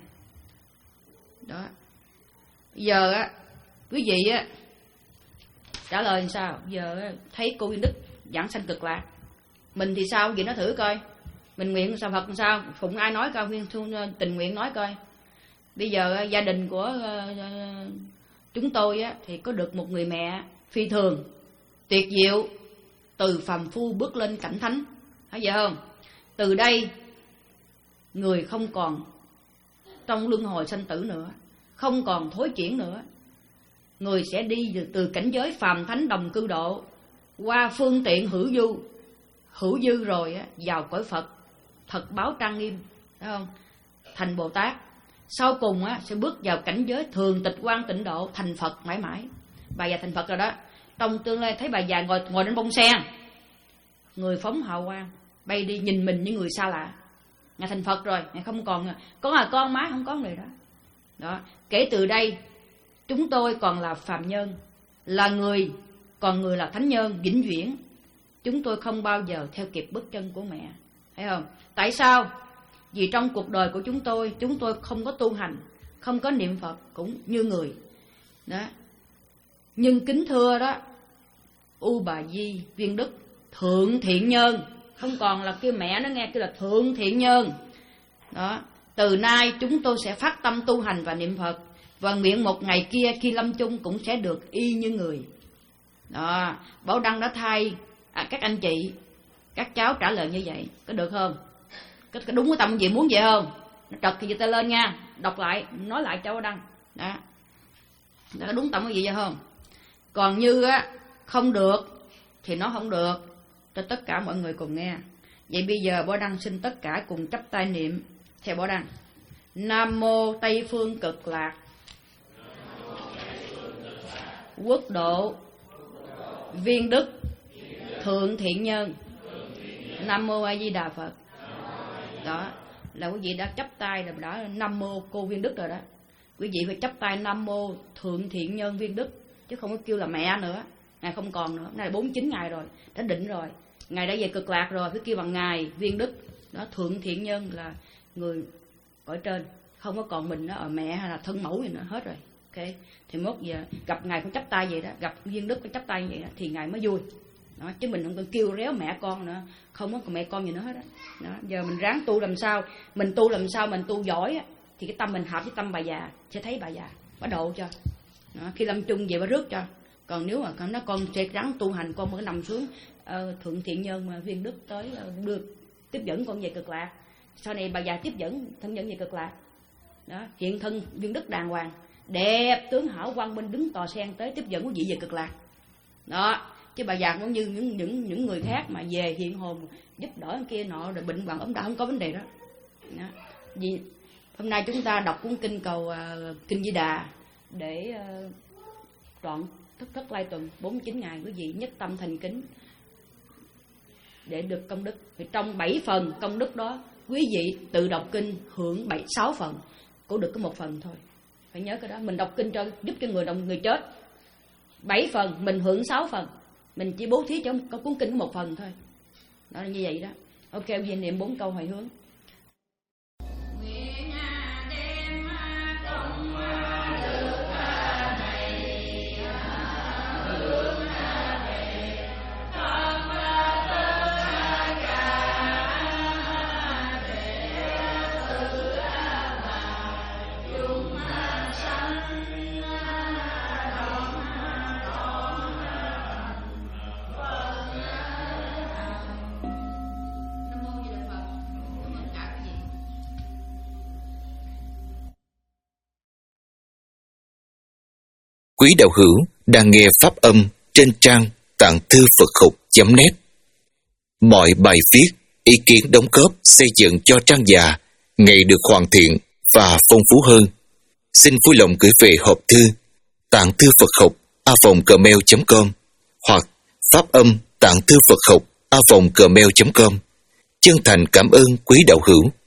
đó. Bây giờ á quý vị á trả lời làm sao? Bây giờ á, thấy cô Viên Đức giảng sanh cực lạc, mình thì sao? Vậy nó thử coi, mình nguyện sao Phật làm sao? Phụng ai nói coi, Viên tình nguyện nói coi. Bây giờ gia đình của uh, chúng tôi á, thì có được một người mẹ phi thường, tuyệt diệu, từ phàm phu bước lên cảnh thánh, thấy vậy không? Từ đây người không còn trong luân hồi sanh tử nữa, không còn thối chuyển nữa. Người sẽ đi từ cảnh giới phàm thánh đồng cư độ qua phương tiện hữu du, hữu dư rồi á, vào cõi Phật thật báo trang nghiêm, thấy không? Thành Bồ Tát. Sau cùng á sẽ bước vào cảnh giới thường tịch quan tịnh độ, thành Phật mãi mãi. Bà già thành Phật rồi đó. Trong tương lai thấy bà già ngồi ngồi trên bông sen, người phóng hào quang bay đi, nhìn mình như người xa lạ. Ngài thành Phật rồi, ngài không còn có là con má, không có người đó đó. Kể từ đây chúng tôi còn là phàm nhân, là người, còn người là thánh nhân vĩnh viễn. Chúng tôi không bao giờ theo kịp bước chân của mẹ, thấy không? Tại sao? Vì trong cuộc đời của chúng tôi, chúng tôi không có tu hành, không có niệm Phật cũng như người đó. Nhưng kính thưa đó, U Bà Di Viên Đức thượng thiện nhân, không còn là kêu mẹ nó nghe, kêu là thượng thiện nhân đó. Từ nay chúng tôi sẽ phát tâm tu hành và niệm Phật, và nguyện một ngày kia khi lâm chung cũng sẽ được y như người đó. Bảo Đăng đã thay à, các anh chị, các cháu trả lời như vậy, có được không? Có, có đúng cái tâm gì muốn vậy không? Nó trật thì giơ tay lên nha, đọc lại, nói lại cho Bảo Đăng đó. Đó có đúng tâm cái gì vậy không? Còn như á không được thì nó không được, cho tất cả mọi người cùng nghe. Vậy bây giờ Bảo Đăng xin tất cả cùng chắp tay niệm theo Bảo Đăng. Nam mô Tây Phương Cực Lạc Quốc độ Viên Đức Thượng Thiện Nhân. Nam mô A Di Đà Phật. Đó là quý vị đã chắp tay là đã Nam mô cô Viên Đức rồi đó. Quý vị phải chắp tay Nam mô Thượng Thiện Nhân Viên Đức, chứ không có kêu là mẹ nữa. Ngài không còn nữa, nay là bốn mươi chín ngày rồi, đã định rồi. Ngài đã về Cực Lạc rồi, phải kêu bằng Ngài Viên Đức. Đó, Thượng Thiện Nhân là người ở trên, không có còn mình nó ở mẹ hay là thân mẫu gì nữa, hết rồi. Ok, thì mốt giờ gặp Ngài cũng chắp tay vậy đó, gặp Viên Đức cũng chắp tay vậy đó, thì Ngài mới vui. Đó, chứ mình không cần kêu réo mẹ con nữa, không có còn mẹ con gì nữa hết đó. Đó, giờ mình ráng tu làm sao, mình tu làm sao mình tu giỏi á, thì cái tâm mình hợp với tâm bà già, sẽ thấy bà già, bà độ cho. Đó, khi lâm chung về bà rước cho. Còn nếu mà nó con sẽ ráng tu hành, con mới nằm xuống uh, Thượng Thiện Nhân mà Viên Đức tới uh, đưa tiếp dẫn con về Cực Lạc. Sau này bà già tiếp dẫn thân dẫn về Cực Lạc. Đó, hiện thân Viên Đức đàng hoàng, đẹp tướng hảo quang minh, đứng tòa sen tới tiếp dẫn quý vị về Cực Lạc. Đó, chứ bà già cũng như những những những người khác mà về hiện hồn giúp đỡ kia nọ rồi bệnh hoạn ốm đau, không có vấn đề đó. Đó. Vì hôm nay chúng ta đọc cuốn kinh cầu uh, kinh Di Đà để uh, trọn thức thất lai tuần bốn mươi chín ngày, quý vị nhất tâm thành kính để được công đức. Thì trong bảy phần công đức đó, quý vị tự đọc kinh hưởng bảy sáu phần, cũng được có một phần thôi. Phải nhớ cái đó, mình đọc kinh cho giúp cho người đồng người chết bảy phần, mình hưởng sáu phần, mình chỉ bố thí cho có cuốn kinh có một phần thôi. Đó là như vậy đó. Ok, quý vị niệm bốn câu hồi hướng. Quý đạo hữu đang nghe pháp âm trên trang tạng thư Phật học chấm net. Mọi bài viết, ý kiến đóng góp xây dựng cho trang già ngày được hoàn thiện và phong phú hơn. Xin vui lòng gửi về hộp thư tạng thư Phật học a vòng gmail chấm com hoặc pháp âm tạng thư Phật học a vòng gmail chấm com. Chân thành cảm ơn quý đạo hữu.